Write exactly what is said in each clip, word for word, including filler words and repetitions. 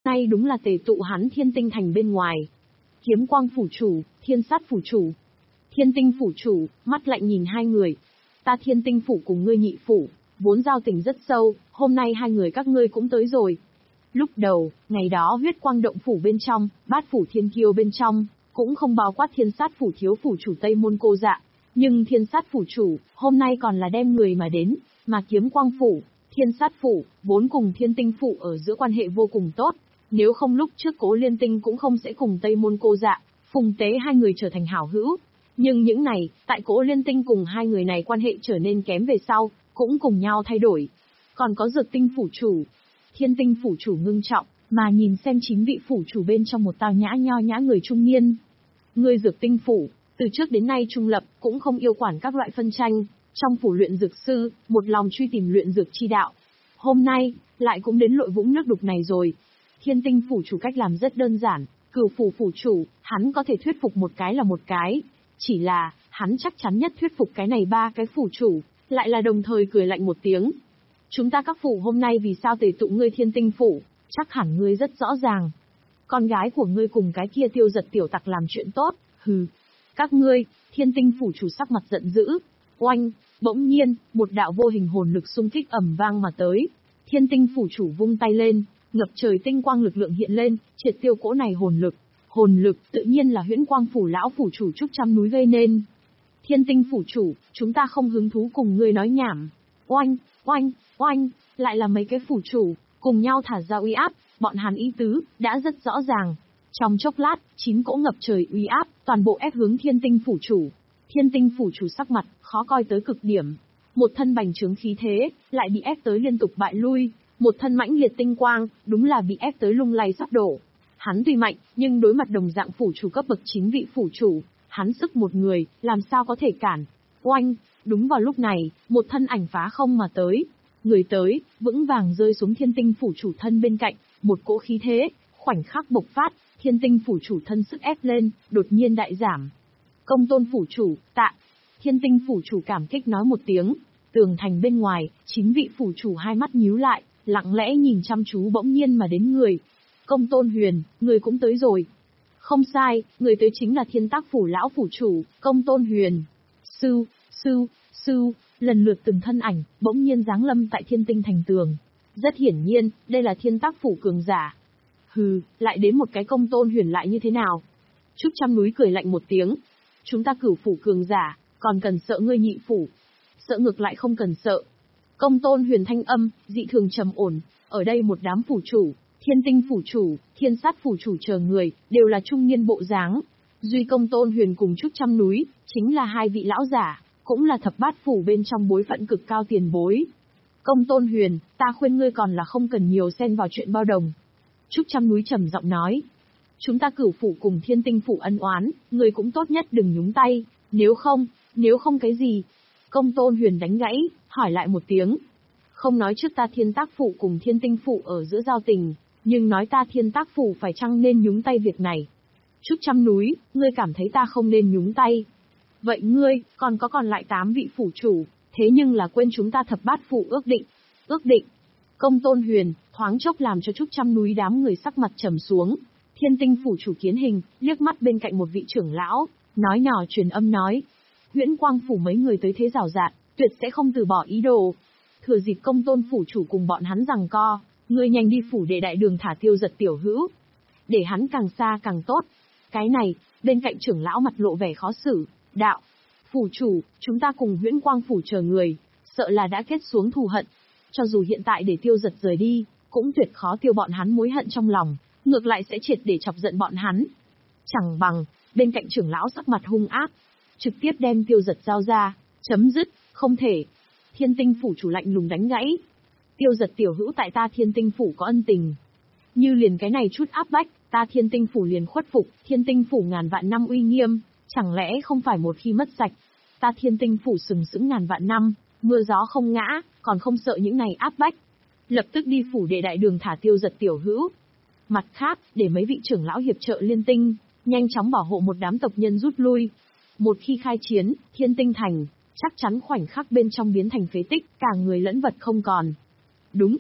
nay đúng là tề tụ hắn Thiên Tinh Thành bên ngoài. Kiếm Quang phủ chủ, Thiên Sát phủ chủ. Thiên Tinh phủ chủ, mắt lạnh nhìn hai người. Ta Thiên Tinh phủ cùng ngươi Nhị phủ, vốn giao tình rất sâu, hôm nay hai người các ngươi cũng tới rồi. Lúc đầu, ngày đó huyết quang động phủ bên trong, bát phủ thiên kiêu bên trong, cũng không bao quát Thiên Sát phủ thiếu phủ chủ Tây Môn Cô Dạ. Nhưng Thiên Sát phủ chủ, hôm nay còn là đem người mà đến, mà Kiếm Quang phủ, Thiên Sát phủ, vốn cùng Thiên Tinh phủ ở giữa quan hệ vô cùng tốt. Nếu không lúc trước Cố Liên Tinh cũng không sẽ cùng Tây Môn Cô Dạ, Phùng Tế hai người trở thành hảo hữu. Nhưng những này, tại Cố Liên Tinh cùng hai người này quan hệ trở nên kém về sau, cũng cùng nhau thay đổi. Còn có Dược Tinh phủ chủ, Thiên Tinh phủ chủ ngưng trọng, mà nhìn xem chín vị phủ chủ bên trong một tao nhã nho nhã người trung niên. Người Dược Tinh phủ, từ trước đến nay trung lập, cũng không yêu quản các loại phân tranh, trong phủ luyện dược sư, một lòng truy tìm luyện dược chi đạo. Hôm nay, lại cũng đến lội vũng nước đục này rồi. Thiên Tinh phủ chủ cách làm rất đơn giản, Cửu phủ phủ chủ, hắn có thể thuyết phục một cái là một cái. Chỉ là, hắn chắc chắn nhất thuyết phục cái này ba cái phủ chủ, lại là đồng thời cười lạnh một tiếng. Chúng ta các phủ hôm nay vì sao tề tụ ngươi Thiên Tinh phủ, chắc hẳn ngươi rất rõ ràng. Con gái của ngươi cùng cái kia Tiêu Giật tiểu tặc làm chuyện tốt, hừ. Các ngươi, Thiên Tinh phủ chủ sắc mặt giận dữ. Oanh, bỗng nhiên, một đạo vô hình hồn lực xung kích ầm vang mà tới. Thiên Tinh phủ chủ vung tay lên, ngập trời tinh quang lực lượng hiện lên, triệt tiêu cỗ này hồn lực. Hồn lực tự nhiên là Huyễn Quang phủ lão phủ chủ Trúc Trăm núi gây nên. Thiên Tinh phủ chủ, chúng ta không hứng thú cùng ngươi nói nhảm. Oanh, oanh, oanh, lại là mấy cái phủ chủ, cùng nhau thả ra uy áp, bọn hắn ý tứ, đã rất rõ ràng. Trong chốc lát, chín cỗ ngập trời uy áp, toàn bộ ép hướng Thiên Tinh phủ chủ. Thiên Tinh phủ chủ sắc mặt, khó coi tới cực điểm. Một thân bành trướng khí thế, lại bị ép tới liên tục bại lui. Một thân mãnh liệt tinh quang, đúng là bị ép tới lung lay sắp đổ. Hắn tuy mạnh, nhưng đối mặt đồng dạng phủ chủ cấp bậc chín vị phủ chủ, hắn sức một người, làm sao có thể cản. Oanh, đúng vào lúc này, một thân ảnh phá không mà tới. Người tới, vững vàng rơi xuống Thiên Tinh phủ chủ thân bên cạnh, một cỗ khí thế, khoảnh khắc bộc phát, Thiên Tinh phủ chủ thân sức ép lên, đột nhiên đại giảm. Công Tôn phủ chủ, tạ. Thiên Tinh phủ chủ cảm kích nói một tiếng. Tường thành bên ngoài, chín vị phủ chủ hai mắt nhíu lại, lặng lẽ nhìn chăm chú bỗng nhiên mà đến người. Công Tôn Huyền, người cũng tới rồi. Không sai, người tới chính là Thiên Tác phủ lão phủ chủ, Công Tôn Huyền. Sư, sư, sư, lần lượt từng thân ảnh, bỗng nhiên giáng lâm tại Thiên Tinh thành tường. Rất hiển nhiên, đây là Thiên Tác phủ cường giả. Hừ, lại đến một cái Công Tôn Huyền lại như thế nào? Trúc Trăm núi cười lạnh một tiếng. Chúng ta Cửu phủ cường giả, còn cần sợ ngươi Nhị phủ. Sợ ngược lại không cần sợ. Công Tôn Huyền thanh âm, dị thường trầm ổn, ở đây một đám phủ chủ, Thiên Tinh phủ chủ, Thiên Sát phủ chủ chờ người, đều là trung niên bộ dáng. Duy Công Tôn Huyền cùng Trúc Trăm núi, chính là hai vị lão giả, cũng là thập bát phủ bên trong bối phận cực cao tiền bối. Công Tôn Huyền, ta khuyên ngươi còn là không cần nhiều xen vào chuyện bao đồng. Trúc Trăm núi trầm giọng nói. Chúng ta Cửu phủ cùng Thiên Tinh phủ ân oán, ngươi cũng tốt nhất đừng nhúng tay, nếu không, nếu không cái gì. Công Tôn Huyền đánh gãy, hỏi lại một tiếng. Không nói trước ta Thiên Tác phủ cùng Thiên Tinh phủ ở giữa giao tình, nhưng nói ta Thiên Tác phủ phải chăng nên nhúng tay việc này. Trúc Trăm núi, ngươi cảm thấy ta không nên nhúng tay. Vậy ngươi, còn có còn lại tám vị phủ chủ, thế nhưng là quên chúng ta thập bát phủ ước định. Ước định. Công Tôn Huyền, thoáng chốc làm cho Trúc Trăm núi đám người sắc mặt trầm xuống. Thiên Tinh phủ chủ Kiến Hình, liếc mắt bên cạnh một vị trưởng lão, nói nhỏ truyền âm nói. Huyễn Quang phủ mấy người tới thế rào rạt, tuyệt sẽ không từ bỏ ý đồ. Thừa dịp Công Tôn phủ chủ cùng bọn hắn giằng co, ngươi nhanh đi phủ để đại đường thả Tiêu Giật tiểu hữu. Để hắn càng xa càng tốt. Cái này, bên cạnh trưởng lão mặt lộ vẻ khó xử, đạo. Phủ chủ, chúng ta cùng Huyễn Quang phủ chờ người, sợ là đã kết xuống thù hận. Cho dù hiện tại để Tiêu Giật rời đi, cũng tuyệt khó tiêu bọn hắn mối hận trong lòng, ngược lại sẽ triệt để chọc giận bọn hắn. Chẳng bằng, bên cạnh trưởng lão sắc mặt hung ác, trực tiếp đem Tiêu Giật giao ra, chấm dứt, không thể. Thiên Tinh phủ chủ lạnh lùng đánh gãy. Tiêu Giật tiểu hữu tại ta Thiên Tinh phủ có ân tình. Như liền cái này chút áp bách, ta Thiên Tinh phủ liền khuất phục, Thiên Tinh phủ ngàn vạn năm uy nghiêm, chẳng lẽ không phải một khi mất sạch. Ta Thiên Tinh phủ sừng sững ngàn vạn năm, mưa gió không ngã, còn không sợ những này áp bách. Lập tức đi phủ đệ đại đường thả Tiêu Giật tiểu hữu. Mặt khác, để mấy vị trưởng lão hiệp trợ liên tinh, nhanh chóng bảo hộ một đám tộc nhân rút lui. Một khi khai chiến, Thiên Tinh thành, chắc chắn khoảnh khắc bên trong biến thành phế tích, cả người lẫn vật không còn. Đúng.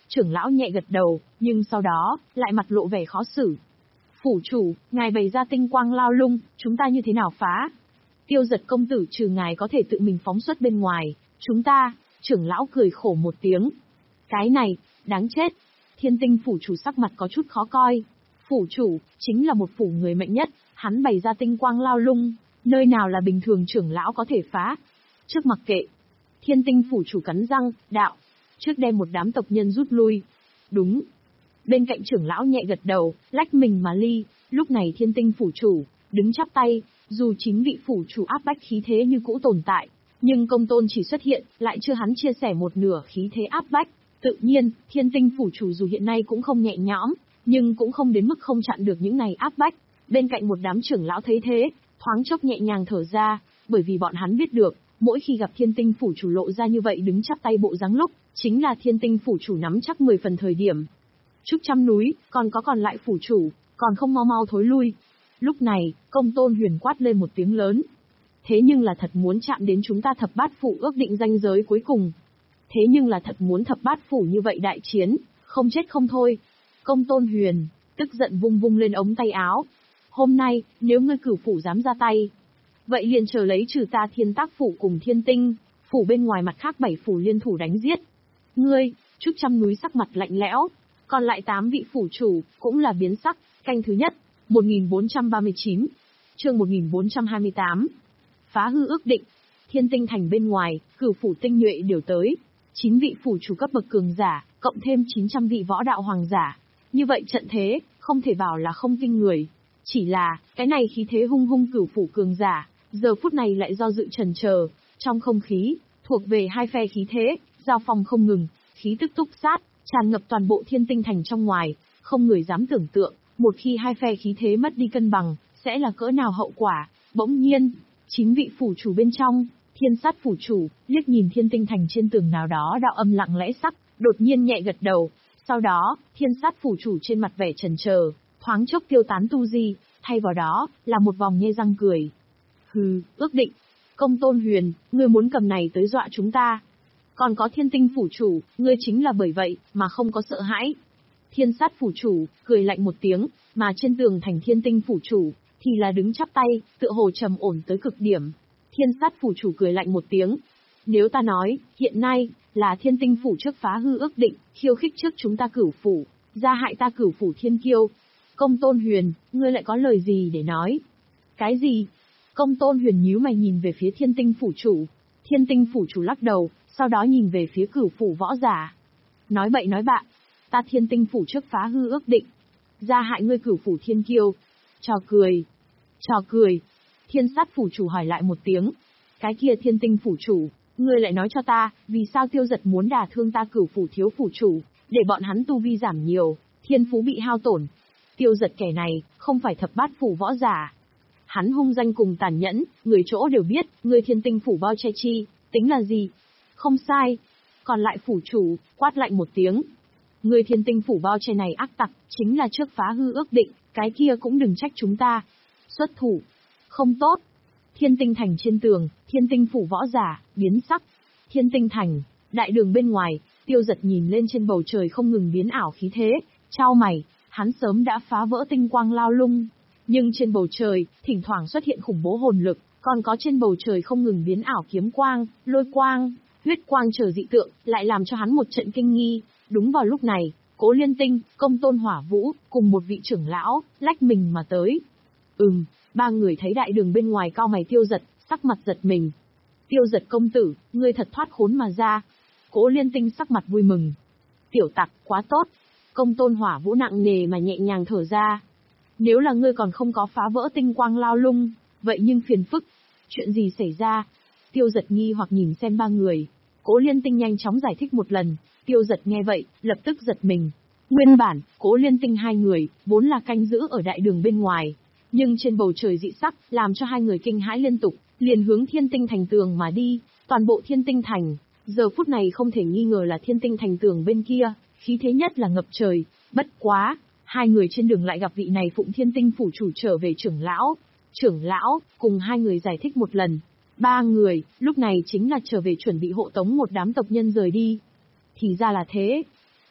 Trưởng lão nhẹ gật đầu, nhưng sau đó, lại mặt lộ vẻ khó xử. Phủ chủ, ngài bày ra tinh quang lao lung, chúng ta như thế nào phá? Tiêu Giật công tử trừ ngài có thể tự mình phóng xuất bên ngoài, chúng ta, trưởng lão cười khổ một tiếng. Cái này, đáng chết. Thiên tinh phủ chủ sắc mặt có chút khó coi. Phủ chủ, chính là một phủ người mạnh nhất, hắn bày ra tinh quang lao lung, nơi nào là bình thường trưởng lão có thể phá. Trước mặc kệ. Thiên tinh phủ chủ cắn răng, đạo. Trước đem một đám tộc nhân rút lui. Đúng. Bên cạnh trưởng lão nhẹ gật đầu, lách mình mà ly, lúc này thiên tinh phủ chủ, đứng chắp tay, dù chính vị phủ chủ áp bách khí thế như cũ tồn tại, nhưng công tôn chỉ xuất hiện, lại chưa hắn chia sẻ một nửa khí thế áp bách. Tự nhiên, thiên tinh phủ chủ dù hiện nay cũng không nhẹ nhõm, nhưng cũng không đến mức không chặn được những này áp bách. Bên cạnh một đám trưởng lão thấy thế, thoáng chốc nhẹ nhàng thở ra, bởi vì bọn hắn biết được, mỗi khi gặp thiên tinh phủ chủ lộ ra như vậy đứng chắp tay bộ dáng lúc, chính là thiên tinh phủ chủ nắm chắc mười phần thời điểm. Trúc trăm núi, còn có còn lại phủ chủ, còn không mau mau thối lui. Lúc này, công tôn huyền quát lên một tiếng lớn. Thế nhưng là thật muốn chạm đến chúng ta thập bát phủ ước định ranh giới cuối cùng. Thế nhưng là thật muốn thập bát phủ như vậy đại chiến, không chết không thôi. Công tôn huyền, tức giận vung vung lên ống tay áo. Hôm nay, nếu ngươi cửu phủ dám ra tay, vậy liền chờ lấy trừ ta thiên tác phủ cùng thiên tinh, phủ bên ngoài mặt khác bảy phủ liên thủ đánh giết. Ngươi, Trúc trăm núi sắc mặt lạnh lẽo, còn lại tám vị phủ chủ, cũng là biến sắc, canh thứ nhất, một nghìn bốn trăm ba mươi chín, chương một nghìn bốn trăm hai mươi tám. Phá hư ước định, thiên tinh thành bên ngoài, cửu phủ tinh nhuệ đều tới, chín vị phủ chủ cấp bậc cường giả, cộng thêm chín trăm vị võ đạo hoàng giả. Như vậy trận thế, không thể bảo là không kinh người. Chỉ là, cái này khí thế hung hung cửu phủ cường giả, giờ phút này lại do dự trần chờ, trong không khí, thuộc về hai phe khí thế, giao phong không ngừng, khí tức túc sát, tràn ngập toàn bộ thiên tinh thành trong ngoài, không người dám tưởng tượng, một khi hai phe khí thế mất đi cân bằng, sẽ là cỡ nào hậu quả. Bỗng nhiên, chín vị phủ chủ bên trong, thiên sát phủ chủ, liếc nhìn thiên tinh thành trên tường nào đó đạo âm lặng lẽ sắc, đột nhiên nhẹ gật đầu. Sau đó, thiên sát phủ chủ trên mặt vẻ trần chờ, thoáng chốc tiêu tán tu di, thay vào đó, là một vòng nhe răng cười. Hừ, ước định. Công tôn huyền, ngươi muốn cầm này tới dọa chúng ta. Còn có thiên tinh phủ chủ, ngươi chính là bởi vậy, mà không có sợ hãi. Thiên sát phủ chủ, cười lạnh một tiếng, mà trên tường thành thiên tinh phủ chủ, thì là đứng chắp tay, tựa hồ trầm ổn tới cực điểm. Thiên sát phủ chủ cười lạnh một tiếng. Nếu ta nói, hiện nay, là thiên tinh phủ trước phá hư ước định, khiêu khích trước chúng ta cửu phủ, gia hại ta cửu phủ thiên kiêu. Công tôn huyền, ngươi lại có lời gì để nói? Cái gì? Công tôn huyền nhíu mày nhìn về phía thiên tinh phủ chủ. Thiên tinh phủ chủ lắc đầu, sau đó nhìn về phía cửu phủ võ giả. Nói bậy nói bạ, ta thiên tinh phủ trước phá hư ước định, gia hại ngươi cửu phủ thiên kiêu. Trò cười. Trò cười. Thiên sát phủ chủ hỏi lại một tiếng. Cái kia thiên tinh phủ chủ, ngươi lại nói cho ta, vì sao Tiêu Giật muốn đả thương ta cửu phủ thiếu phủ chủ, để bọn hắn tu vi giảm nhiều, thiên phú bị hao tổn. Tiêu Giật kẻ này, không phải thập bát phủ võ giả. Hắn hung danh cùng tàn nhẫn, người chỗ đều biết, ngươi thiên tinh phủ bao che chi, tính là gì? Không sai. Còn lại phủ chủ, quát lạnh một tiếng. Ngươi thiên tinh phủ bao che này ác tặc, chính là trước phá hư ước định, cái kia cũng đừng trách chúng ta. Xuất thủ. Không tốt. Thiên tinh thành trên tường, thiên tinh phủ võ giả, biến sắc. Thiên tinh thành, đại đường bên ngoài, Tiêu Giật nhìn lên trên bầu trời không ngừng biến ảo khí thế, chau mày, hắn sớm đã phá vỡ tinh quang lao lung. Nhưng trên bầu trời, thỉnh thoảng xuất hiện khủng bố hồn lực, còn có trên bầu trời không ngừng biến ảo kiếm quang, lôi quang, huyết quang chờ dị tượng, lại làm cho hắn một trận kinh nghi. Đúng vào lúc này, Cố Liên Tinh, Công Tôn Hỏa Vũ, cùng một vị trưởng lão, lách mình mà tới. Ừm, ba người thấy đại đường bên ngoài cao mày Tiêu Giật, sắc mặt giật mình. Tiêu Giật công tử, ngươi thật thoát khốn mà ra. Cố Liên Tinh sắc mặt vui mừng. Tiểu tặc, quá tốt. Công Tôn Hỏa Vũ nặng nề mà nhẹ nhàng thở ra. Nếu là ngươi còn không có phá vỡ tinh quang lao lung, vậy nhưng phiền phức. Chuyện gì xảy ra? Tiêu Giật nghi hoặc nhìn xem ba người. Cố Liên Tinh nhanh chóng giải thích một lần. Tiêu Giật nghe vậy, lập tức giật mình. Nguyên bản, Cố Liên Tinh hai người, vốn là canh giữ ở đại đường bên ngoài. Nhưng trên bầu trời dị sắc, làm cho hai người kinh hãi liên tục, liền hướng thiên tinh thành tường mà đi. Toàn bộ thiên tinh thành, giờ phút này không thể nghi ngờ là thiên tinh thành tường bên kia, khí thế nhất là ngập trời. Bất quá, hai người trên đường lại gặp vị này Phụng Thiên Tinh phủ chủ trở về trưởng lão. Trưởng lão, cùng hai người giải thích một lần. Ba người, lúc này chính là trở về chuẩn bị hộ tống một đám tộc nhân rời đi. Thì ra là thế.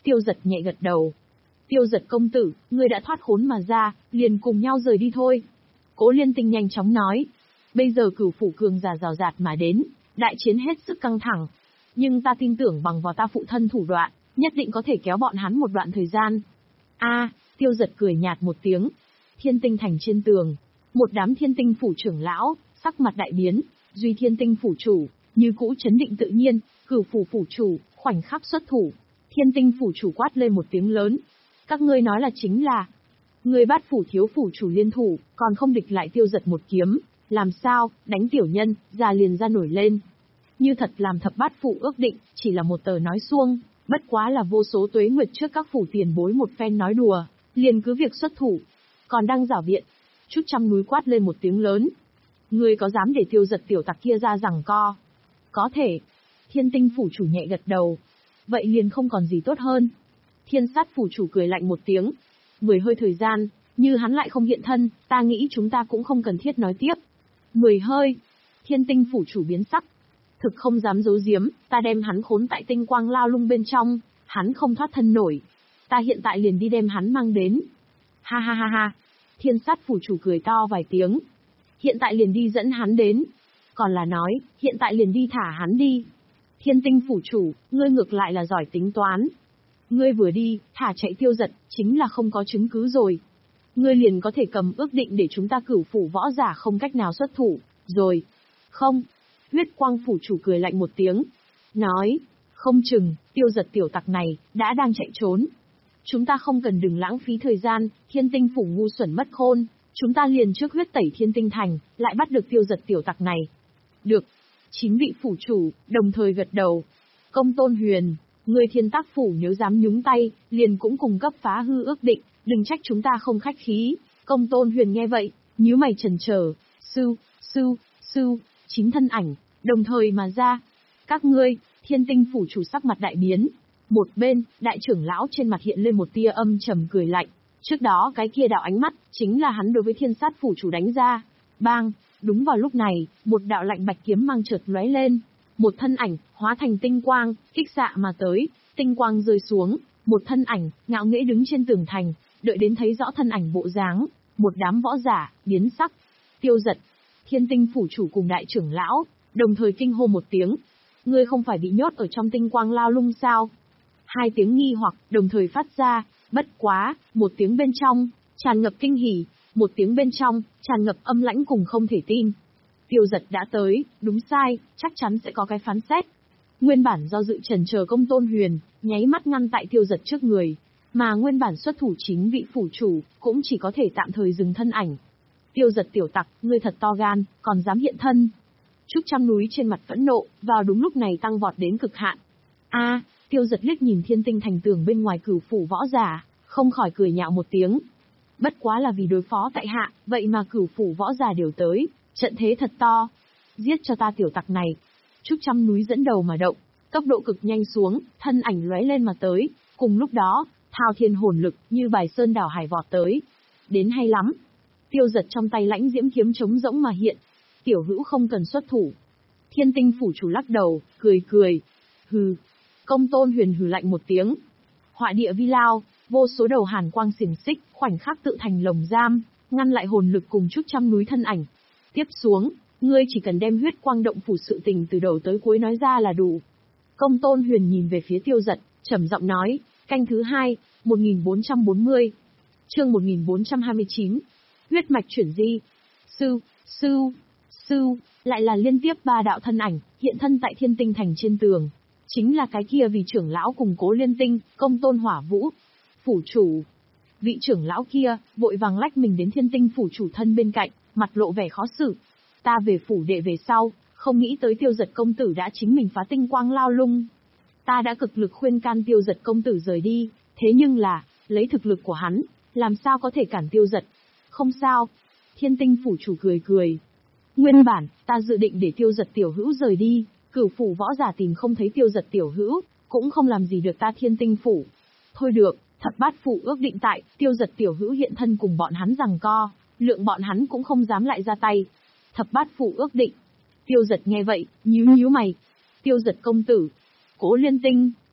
Tiêu Giật nhẹ gật đầu. Tiêu Giật công tử, ngươi đã thoát khốn mà ra, liền cùng nhau rời đi thôi. Cố Liên Tinh nhanh chóng nói. Bây giờ Cửu phủ cường giả rào rạt mà đến, đại chiến hết sức căng thẳng. Nhưng ta tin tưởng bằng vào ta phụ thân thủ đoạn, nhất định có thể kéo bọn hắn một đoạn thời gian. A, Tiêu Giật cười nhạt một tiếng. Thiên Tinh thành trên tường, một đám Thiên Tinh phủ trưởng lão, sắc mặt đại biến, duy Thiên Tinh phủ chủ, như cũ chấn định tự nhiên, Cửu phủ phủ chủ, khoảnh khắc xuất thủ. Thiên Tinh phủ chủ quát lên một tiếng lớn. Các ngươi nói là chính là, người Bát phủ thiếu phủ chủ liên thủ, còn không địch lại Tiêu Giật một kiếm, làm sao, đánh tiểu nhân, già liền ra nổi lên. Như thật làm thập bát phủ ước định, chỉ là một tờ nói suông, bất quá là vô số tuế nguyệt trước các phủ tiền bối một phen nói đùa, liền cứ việc xuất thủ. Còn đang giảo biện, Trúc Trăm Núi quát lên một tiếng lớn. Ngươi có dám để Tiêu Giật tiểu tặc kia ra giằng co? Có thể. Thiên Tinh phủ chủ nhẹ gật đầu. Vậy liền không còn gì tốt hơn. Thiên Sát phủ chủ cười lạnh một tiếng. Mười hơi thời gian, như hắn lại không hiện thân, ta nghĩ chúng ta cũng không cần thiết nói tiếp. Mười hơi. Thiên Tinh phủ chủ biến sắc. Thực không dám giấu giếm, ta đem hắn khốn tại tinh quang lao lung bên trong, hắn không thoát thân nổi. Ta hiện tại liền đi đem hắn mang đến. Ha ha ha ha. Thiên Sát phủ chủ cười to vài tiếng. Hiện tại liền đi dẫn hắn đến. Còn là nói, hiện tại liền đi thả hắn đi. Thiên Tinh phủ chủ, ngươi ngược lại là giỏi tính toán. Ngươi vừa đi, thả chạy Tiêu Giật, chính là không có chứng cứ rồi. Ngươi liền có thể cầm ước định để chúng ta Cửu phủ võ giả không cách nào xuất thủ, rồi. Không. Huyết Quang phủ chủ cười lạnh một tiếng. Nói, không chừng, Tiêu Giật tiểu tặc này, đã đang chạy trốn. Chúng ta không cần đừng lãng phí thời gian, Thiên Tinh phủ ngu xuẩn mất khôn. Chúng ta liền trước huyết tẩy Thiên Tinh thành, lại bắt được Tiêu Giật tiểu tặc này. Được. Chín vị phủ chủ, đồng thời gật đầu. Công Tôn Huyền, người Thiên Tác phủ nếu dám nhúng tay, liền cũng cùng cấp phá hư ước định, đừng trách chúng ta không khách khí. Công Tôn Huyền nghe vậy, nhíu mày chần chờ, sư, sư, sư, chín thân ảnh, đồng thời mà ra. Các ngươi, Thiên Tinh phủ chủ sắc mặt đại biến. Một bên, đại trưởng lão trên mặt hiện lên một tia âm trầm cười lạnh. Trước đó cái kia đạo ánh mắt, chính là hắn đối với Thiên Sát phủ chủ đánh ra. Bang, đúng vào lúc này, một đạo lạnh bạch kiếm mang chợt lóe lên. Một thân ảnh, hóa thành tinh quang, kích xạ mà tới, tinh quang rơi xuống. Một thân ảnh, ngạo nghễ đứng trên tường thành, đợi đến thấy rõ thân ảnh bộ dáng. Một đám võ giả, biến sắc. Tiêu Giật, Thiên Tinh phủ chủ cùng đại trưởng lão, đồng thời kinh hô một tiếng. Ngươi không phải bị nhốt ở trong tinh quang lao lung sao? Hai tiếng nghi hoặc, đồng thời phát ra, bất quá, một tiếng bên trong, tràn ngập kinh hỉ, một tiếng bên trong, tràn ngập âm lãnh cùng không thể tin. Tiêu Giật đã tới, đúng sai, chắc chắn sẽ có cái phán xét. Nguyên bản do dự chần chờ Công Tôn Huyền, nháy mắt ngăn tại Tiêu Giật trước người, mà nguyên bản xuất thủ chính vị phủ chủ, cũng chỉ có thể tạm thời dừng thân ảnh. Tiêu Giật tiểu tặc, ngươi thật to gan, còn dám hiện thân. Trúc Trăm Núi trên mặt phẫn nộ, vào đúng lúc này tăng vọt đến cực hạn. A, Tiêu Giật liếc nhìn Thiên Tinh thành tường bên ngoài Cửu phủ võ giả, không khỏi cười nhạo một tiếng. Bất quá là vì đối phó tại hạ, vậy mà Cửu phủ võ giả đều tới, trận thế thật to. Giết cho ta tiểu tặc này. Trúc Trăm Núi dẫn đầu mà động, tốc độ cực nhanh xuống, thân ảnh lóe lên mà tới, cùng lúc đó, thao thiên hồn lực như bài sơn đảo hải vọt tới. Đến hay lắm. Tiêu Giật trong tay lãnh diễm kiếm trống rỗng mà hiện. Tiểu hữu không cần xuất thủ. Thiên Tinh phủ chủ lắc đầu, cười cười. Hừ. Công Tôn Huyền hừ lạnh một tiếng. Họa địa vi lao, vô số đầu hàn quang xiềng xích, khoảnh khắc tự thành lồng giam, ngăn lại hồn lực cùng Trúc Trăm Núi thân ảnh. Tiếp xuống, ngươi chỉ cần đem huyết quang động phủ sự tình từ đầu tới cuối nói ra là đủ. Công Tôn Huyền nhìn về phía Tiêu Giật, trầm giọng nói, canh thứ hai, một nghìn bốn trăm bốn mươi. Chương một nghìn bốn trăm hai mươi chín. Huyết mạch chuyển di. Sư, sư, sư, lại là liên tiếp ba đạo thân ảnh, hiện thân tại Thiên Tinh thành trên tường. Chính là cái kia vị trưởng lão cùng Cố Liên Tinh, Công Tôn Hỏa Vũ. Phủ chủ. Vị trưởng lão kia, vội vàng lách mình đến Thiên Tinh phủ chủ thân bên cạnh, mặt lộ vẻ khó xử. Ta về phủ đệ về sau, không nghĩ tới Tiêu Giật công tử đã chính mình phá tinh quang lao lung. Ta đã cực lực khuyên can Tiêu Giật công tử rời đi, thế nhưng là, lấy thực lực của hắn, làm sao có thể cản Tiêu Giật? Không sao. Thiên Tinh phủ chủ cười cười. Nguyên bản, ta dự định để Tiêu Giật tiểu hữu rời đi, Cửu phủ võ giả tìm không thấy Tiêu Giật tiểu hữu, cũng không làm gì được ta Thiên Tinh phủ. Thôi được, thập bát phủ ước định tại, Tiêu Giật tiểu hữu hiện thân cùng bọn hắn giằng co, lượng bọn hắn cũng không dám lại ra tay. Thập bát phủ ước định. Tiêu Giật nghe vậy, nhíu nhíu mày. Tiêu Giật công tử. Cố Liên Tinh,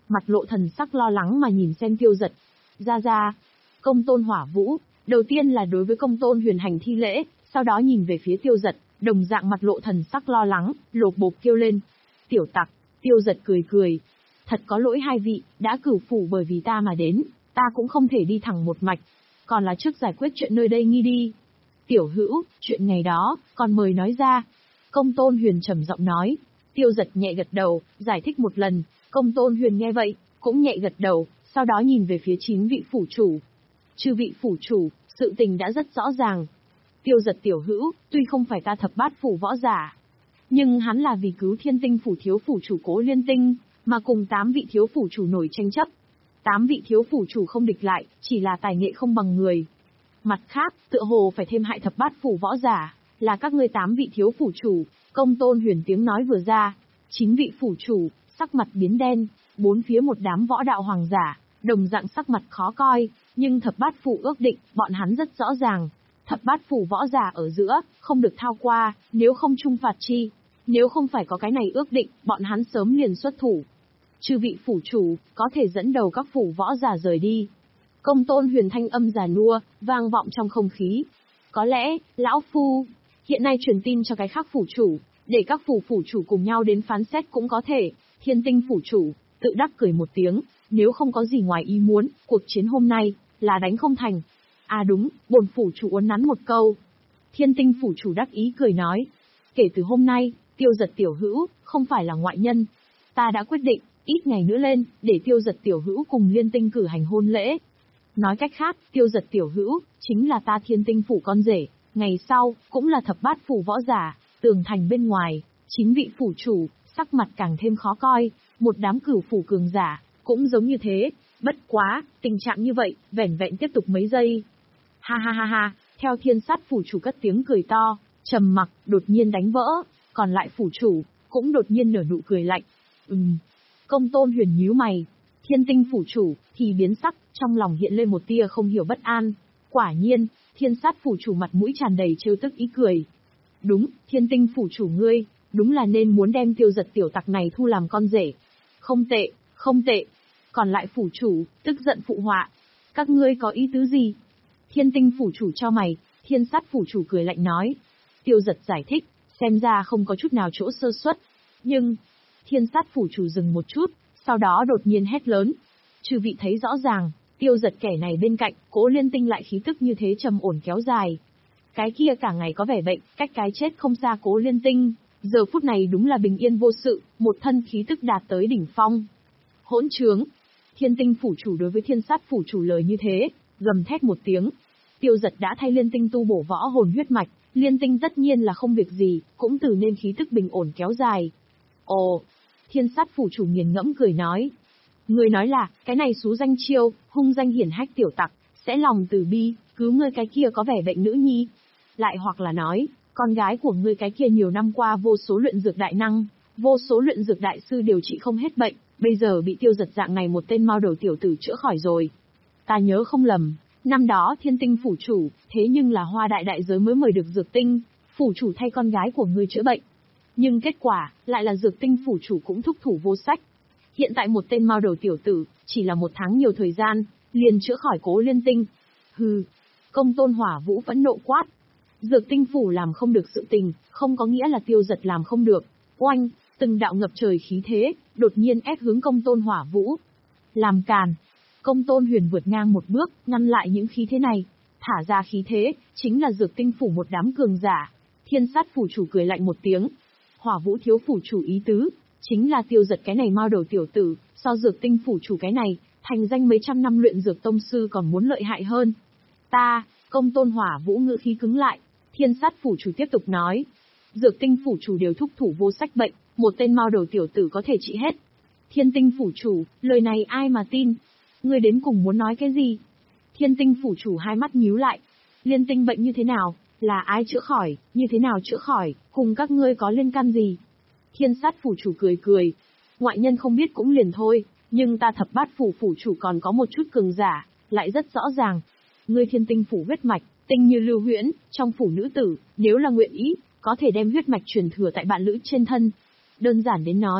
mặt lộ thần sắc lo lắng mà nhìn xem Tiêu Dật. Ra ra, Công Tôn Hỏa Vũ, đầu tiên là đối với Công Tôn Huyền hành thi lễ, sau đó nhìn về phía Tiêu Dật, đồng dạng mặt lộ thần sắc lo lắng, lột bột kêu lên. Tiểu tặc, Tiêu Dật cười cười. Thật có lỗi hai vị, đã cửu phủ bởi vì ta mà đến, ta cũng không thể đi thẳng một mạch. Còn là trước giải quyết chuyện nơi đây nghi đi. Tiểu hữu, chuyện ngày đó, còn mời nói ra. Công Tôn Huyền trầm giọng nói. Tiêu Dật nhẹ gật đầu, giải thích một lần. Công Tôn Huyền nghe vậy, cũng nhẹ gật đầu, sau đó nhìn về phía chín vị phủ chủ. Chư vị phủ chủ, sự tình đã rất rõ ràng. Tiêu Dật tiểu hữu, tuy không phải ta thập bát phủ võ giả, nhưng hắn là vì cứu Thiên Tinh phủ thiếu phủ chủ Cố Liên Tinh, mà cùng tám vị thiếu phủ chủ nổi tranh chấp. Tám vị thiếu phủ chủ không địch lại, chỉ là tài nghệ không bằng người. Mặt khác, tựa hồ phải thêm hại thập bát phủ võ giả, là các ngươi tám vị thiếu phủ chủ. Công Tôn Huyền tiếng nói vừa ra, chín vị phủ chủ, sắc mặt biến đen, bốn phía một đám võ đạo hoàng giả, đồng dạng sắc mặt khó coi, nhưng thập bát phủ ước định, bọn hắn rất rõ ràng. Thập bát phủ võ giả ở giữa, không được thao qua, nếu không trung phạt chi. Nếu không phải có cái này ước định, bọn hắn sớm liền xuất thủ. Chư vị phủ chủ, có thể dẫn đầu các phủ võ giả rời đi. Công Tôn Huyền thanh âm già nua, vang vọng trong không khí. Có lẽ, lão phu, hiện nay truyền tin cho cái khác phủ chủ, để các phủ phủ chủ cùng nhau đến phán xét cũng có thể. Thiên Tinh phủ chủ, tự đắc cười một tiếng, nếu không có gì ngoài ý muốn, cuộc chiến hôm nay, là đánh không thành. À đúng, bổn phủ chủ uốn nắn một câu. Thiên Tinh phủ chủ đắc ý cười nói. Kể từ hôm nay, Tiêu Dật tiểu hữu, không phải là ngoại nhân. Ta đã quyết định, ít ngày nữa lên, để Tiêu Dật tiểu hữu cùng Liên Tinh cử hành hôn lễ. Nói cách khác, Tiêu Dật tiểu hữu, chính là ta Thiên Tinh phủ con rể, ngày sau, cũng là thập bát phủ võ giả, tường thành bên ngoài, chín vị phủ chủ, sắc mặt càng thêm khó coi, một đám cửu phủ cường giả, cũng giống như thế, bất quá, tình trạng như vậy, vẻn vẹn tiếp tục mấy giây. Ha ha ha ha, theo Thiên Sát phủ chủ cất tiếng cười to, trầm mặc, đột nhiên đánh vỡ, còn lại phủ chủ, cũng đột nhiên nở nụ cười lạnh. Ừm. Công Tôn Huyền nhíu mày, Thiên Tinh phủ chủ, thì biến sắc, trong lòng hiện lên một tia không hiểu bất an. Quả nhiên, Thiên Sát phủ chủ mặt mũi tràn đầy trêu tức ý cười. Đúng, Thiên Tinh phủ chủ ngươi, đúng là nên muốn đem Tiêu Dật tiểu tặc này thu làm con rể. Không tệ, không tệ. Còn lại phủ chủ, tức giận phụ họa. Các ngươi có ý tứ gì? Thiên Tinh phủ chủ cho mày, Thiên Sát phủ chủ cười lạnh nói. Tiêu Dật giải thích, xem ra không có chút nào chỗ sơ suất. Nhưng, Thiên Sát phủ chủ dừng một chút, sau đó đột nhiên hét lớn. Chư vị thấy rõ ràng, Tiêu Dật kẻ này bên cạnh, Cố Liên Tinh lại khí tức như thế trầm ổn kéo dài. Cái kia cả ngày có vẻ bệnh, cách cái chết không xa Cố Liên Tinh, giờ phút này đúng là bình yên vô sự, một thân khí tức đạt tới đỉnh phong. Hỗn trướng! Thiên Tinh phủ chủ đối với Thiên Sát phủ chủ lời như thế, gầm thét một tiếng. Tiêu Dật đã thay Liên Tinh tu bổ võ hồn huyết mạch, Liên Tinh tất nhiên là không việc gì, cũng từ nên khí tức bình ổn kéo dài. Ồ! Thiên Sát phủ chủ nghiền ngẫm cười nói. Ngươi nói là, cái này xú danh chiêu, hung danh hiển hách tiểu tặc, sẽ lòng từ bi, cứu ngươi cái kia có vẻ bệnh nữ nhi. Lại hoặc là nói, con gái của ngươi cái kia nhiều năm qua vô số luyện dược đại năng, vô số luyện dược đại sư điều trị không hết bệnh, bây giờ bị Tiêu Dật dạng này một tên mao đầu tiểu tử chữa khỏi rồi. Ta nhớ không lầm, năm đó Thiên Tinh phủ chủ, thế nhưng là Hoa Đại đại giới mới mời được Dược Tinh, phủ chủ thay con gái của ngươi chữa bệnh. Nhưng kết quả, lại là Dược Tinh phủ chủ cũng thúc thủ vô sách. Hiện tại một tên mao đầu tiểu tử, chỉ là một tháng nhiều thời gian, liền chữa khỏi Cố Liên Tinh. Hừ, Công Tôn Hỏa Vũ phẫn nộ quát. Dược Tinh phủ làm không được sự tình, không có nghĩa là Tiêu Dật làm không được. Oanh, từng đạo ngập trời khí thế, đột nhiên ép hướng Công Tôn Hỏa Vũ. Làm càn. Công Tôn Huyền vượt ngang một bước, ngăn lại những khí thế này. Thả ra khí thế, chính là Dược Tinh phủ một đám cường giả. Thiên Sát phủ chủ cười lạnh một tiếng. Hỏa Vũ thiếu phủ chủ ý tứ, chính là Tiêu Dật cái này mao đầu tiểu tử, so Dược Tinh phủ chủ cái này, thành danh mấy trăm năm luyện dược tông sư còn muốn lợi hại hơn. Ta, Công Tôn Hỏa Vũ ngữ khí cứng lại, Thiên Sát phủ chủ tiếp tục nói. Dược Tinh phủ chủ đều thúc thủ vô sách bệnh, một tên mao đầu tiểu tử có thể trị hết. Thiên Tinh phủ chủ, lời này ai mà tin? Ngươi đến cùng muốn nói cái gì? Thiên Tinh phủ chủ hai mắt nhíu lại. Liên Tinh bệnh như thế nào? Là ai chữa khỏi, như thế nào chữa khỏi, cùng các ngươi có liên can gì? Thiên Sát phủ chủ cười cười. Ngoại nhân không biết cũng liền thôi, nhưng ta thập bát phủ phủ chủ còn có một chút cường giả, lại rất rõ ràng. Ngươi Thiên Tinh phủ huyết mạch, tinh như lưu huyễn, trong phủ nữ tử, nếu là nguyện ý, có thể đem huyết mạch truyền thừa tại bạn lữ trên thân. Đơn giản đến nói,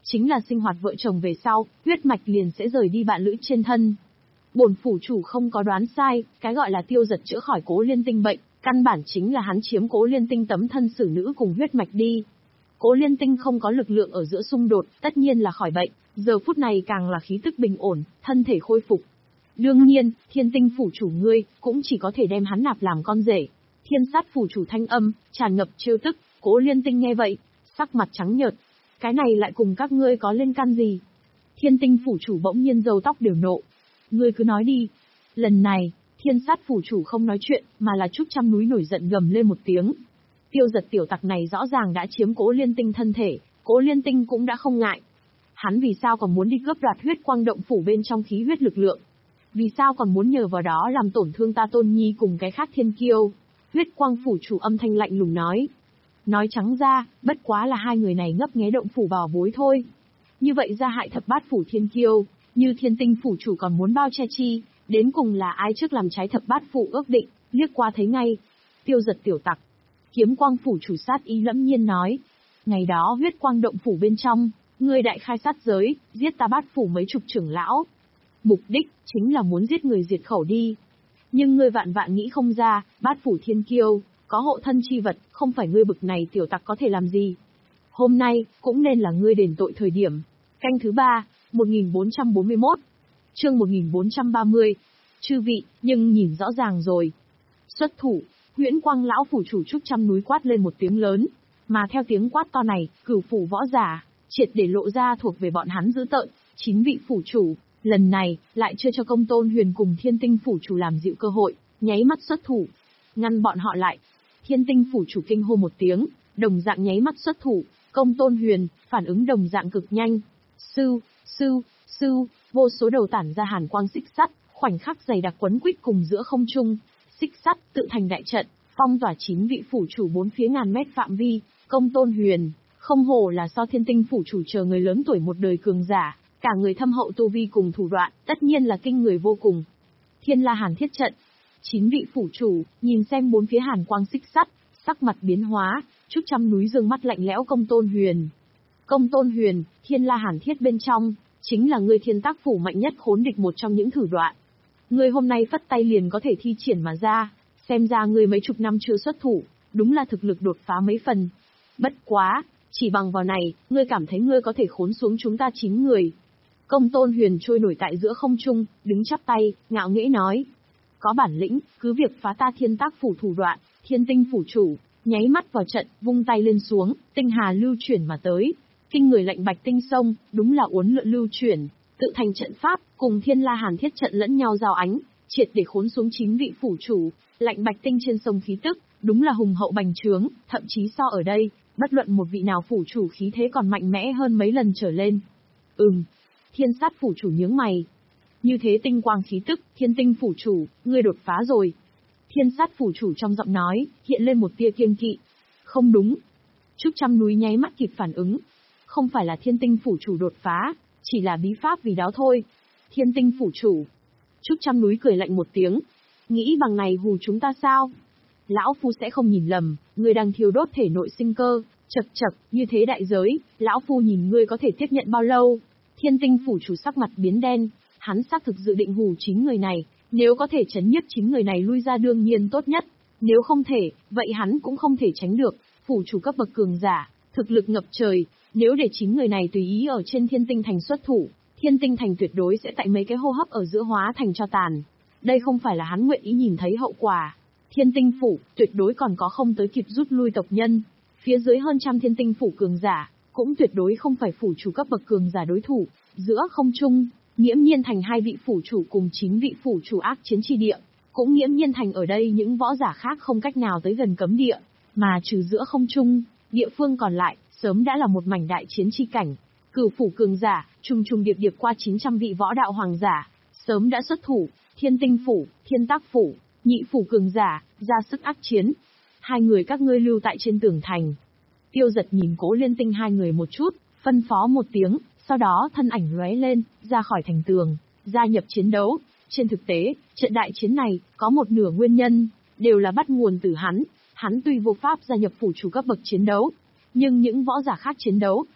chính là sinh hoạt vợ chồng về sau, huyết mạch liền sẽ rời đi bạn lữ trên thân. Bổn phủ chủ không có đoán sai, cái gọi là Tiêu Giật chữa khỏi Cố Liên Tinh bệnh, căn bản chính là hắn chiếm Cố Liên Tinh tấm thân xử nữ cùng huyết mạch đi. Cố Liên Tinh không có lực lượng ở giữa xung đột, tất nhiên là khỏi bệnh, giờ phút này càng là khí tức bình ổn, thân thể khôi phục. Đương nhiên, Thiên Tinh phủ chủ ngươi, cũng chỉ có thể đem hắn nạp làm con rể. Thiên Sát phủ chủ thanh âm, tràn ngập trêu tức, Cố Liên Tinh nghe vậy, sắc mặt trắng nhợt. Cái này lại cùng các ngươi có liên can gì? Thiên Tinh phủ chủ bỗng nhiên râu tóc đều nộ. Ngươi cứ nói đi. Lần này, Thiên Sát phủ chủ không nói chuyện, mà là Trúc Trăm Núi nổi giận gầm lên một tiếng. Tiêu Giật tiểu tặc này rõ ràng đã chiếm Cố Liên Tinh thân thể, Cố Liên Tinh cũng đã không ngại. Hắn vì sao còn muốn đi cướp đoạt huyết quang động phủ bên trong khí huyết lực lượng? Vì sao còn muốn nhờ vào đó làm tổn thương ta Tôn Nhi cùng cái khác thiên kiêu? Huyết quang phủ chủ âm thanh lạnh lùng nói. Nói trắng ra, bất quá là hai người này ngấp nghé động phủ bảo bối thôi. Như vậy ra hại thập bát phủ thiên kiêu, như Thiên Tinh phủ chủ còn muốn bao che chi, đến cùng là ai trước làm trái thập bát phủ ước định, liếc qua thấy ngay. Tiêu Giật tiểu tặc. Kiếm quang phủ chủ sát ý lẫm nhiên nói. Ngày đó huyết quang động phủ bên trong, ngươi đại khai sát giới, giết ta bát phủ mấy chục trưởng lão. Mục đích, chính là muốn giết người diệt khẩu đi. Nhưng ngươi vạn vạn nghĩ không ra, bát phủ thiên kiêu, có hộ thân chi vật, không phải ngươi bực này tiểu tặc có thể làm gì. Hôm nay, cũng nên là ngươi đền tội thời điểm. Canh thứ ba, một nghìn bốn trăm bốn mươi mốt. Chương một nghìn bốn trăm ba mươi. Chư vị, nhưng nhìn rõ ràng rồi. Xuất thủ, Huyễn Quang lão phủ chủ Trúc Trăm Núi quát lên một tiếng lớn. Mà theo tiếng quát to này, cửu phủ võ giả, triệt để lộ ra thuộc về bọn hắn dữ tợn, chín vị phủ chủ. Lần này, lại chưa cho Công Tôn Huyền cùng Thiên Tinh phủ chủ làm dịu cơ hội, nháy mắt xuất thủ. Ngăn bọn họ lại. Thiên Tinh phủ chủ kinh hô một tiếng, đồng dạng nháy mắt xuất thủ. Công Tôn Huyền, phản ứng đồng dạng cực nhanh. Sư, sư, sư, vô số đầu tản ra hàn quang xích sắt, khoảnh khắc dày đặc quấn quýt cùng giữa không trung. Xích sắt tự thành đại trận, phong tỏa chín vị phủ chủ bốn phía ngàn mét phạm vi. Công Tôn Huyền, không hổ là so Thiên Tinh phủ chủ chờ người lớn tuổi một đời cường giả, cả người thâm hậu tu vi cùng thủ đoạn, tất nhiên là kinh người vô cùng. Thiên La Hàn thiết trận. Chín vị phủ chủ, nhìn xem bốn phía hàn quang xích sắt, sắc mặt biến hóa, Trúc Trăm Núi dương mắt lạnh lẽo Công Tôn Huyền. Công Tôn Huyền, Thiên La Hàn thiết bên trong, chính là người thiên tác phủ mạnh nhất khốn địch một trong những thử đoạn. Người hôm nay phất tay liền có thể thi triển mà ra, xem ra người mấy chục năm chưa xuất thủ, đúng là thực lực đột phá mấy phần. Bất quá, chỉ bằng vào này, ngươi cảm thấy ngươi có thể khốn xuống chúng ta chín người. Công Tôn Huyền trôi nổi tại giữa không trung, đứng chắp tay, ngạo nghễ nói. Có bản lĩnh, cứ việc phá ta thiên tác phủ thủ đoạn. Thiên Tinh phủ chủ, nháy mắt vào trận, vung tay lên xuống, tinh hà lưu chuyển mà tới. Kinh người lạnh bạch tinh sông, đúng là uốn lượn lưu chuyển, tự thành trận pháp, cùng Thiên La Hàn thiết trận lẫn nhau giao ánh, triệt để khốn xuống chín vị phủ chủ. Lạnh bạch tinh trên sông khí tức, đúng là hùng hậu bành trướng, thậm chí so ở đây, bất luận một vị nào phủ chủ khí thế còn mạnh mẽ hơn mấy lần trở lên. Ừm. Thiên Sát phủ chủ nhướng mày. Như thế tinh quang khí tức, Thiên Tinh phủ chủ, ngươi đột phá rồi. Thiên Sát phủ chủ trong giọng nói, hiện lên một tia kiêng kỵ. Không đúng. Trúc Trăm Núi nháy mắt kịp phản ứng. Không phải là Thiên Tinh phủ chủ đột phá, chỉ là bí pháp vì đó thôi. Thiên Tinh phủ chủ. Trúc Trăm Núi cười lạnh một tiếng. Nghĩ bằng này hù chúng ta sao? Lão Phu sẽ không nhìn lầm, ngươi đang thiêu đốt thể nội sinh cơ, chật chật, như thế đại giới, Lão Phu nhìn ngươi có thể tiếp nhận bao lâu? Thiên Tinh phủ chủ sắc mặt biến đen, hắn xác thực dự định hù chín người này, nếu có thể chấn nhiếp chín người này lui ra đương nhiên tốt nhất, nếu không thể, vậy hắn cũng không thể tránh được, phủ chủ cấp bậc cường giả, thực lực ngập trời, nếu để chín người này tùy ý ở trên Thiên Tinh thành xuất thủ, Thiên Tinh thành tuyệt đối sẽ tại mấy cái hô hấp ở giữa hóa thành cho tàn. Đây không phải là hắn nguyện ý nhìn thấy hậu quả. Thiên Tinh phủ, tuyệt đối còn có không tới kịp rút lui tộc nhân, phía dưới hơn trăm Thiên Tinh phủ cường giả, cũng tuyệt đối không phải phủ chủ cấp bậc cường giả đối thủ. Giữa không trung, nghiễm nhiên thành hai vị phủ chủ cùng chín vị phủ chủ ác chiến chi địa, cũng nghiễm nhiên thành ở đây những võ giả khác không cách nào tới gần cấm địa, mà trừ giữa không trung, địa phương còn lại, sớm đã là một mảnh đại chiến chi cảnh. Cửu phủ cường giả, trùng trùng điệp điệp qua chín trăm vị võ đạo hoàng giả, sớm đã xuất thủ. Thiên Tinh phủ, Thiên Tác phủ, nhị phủ cường giả, ra sức ác chiến. Hai người các ngươi lưu tại trên tường thành. Tiêu Giật nhìn Cố Liên Tinh hai người một chút, phân phó một tiếng, sau đó thân ảnh lóe lên, ra khỏi thành tường, gia nhập chiến đấu. Trên thực tế, trận đại chiến này, có một nửa nguyên nhân, đều là bắt nguồn từ hắn. Hắn tuy vô pháp gia nhập phủ chủ cấp bậc chiến đấu, nhưng những võ giả khác chiến đấu,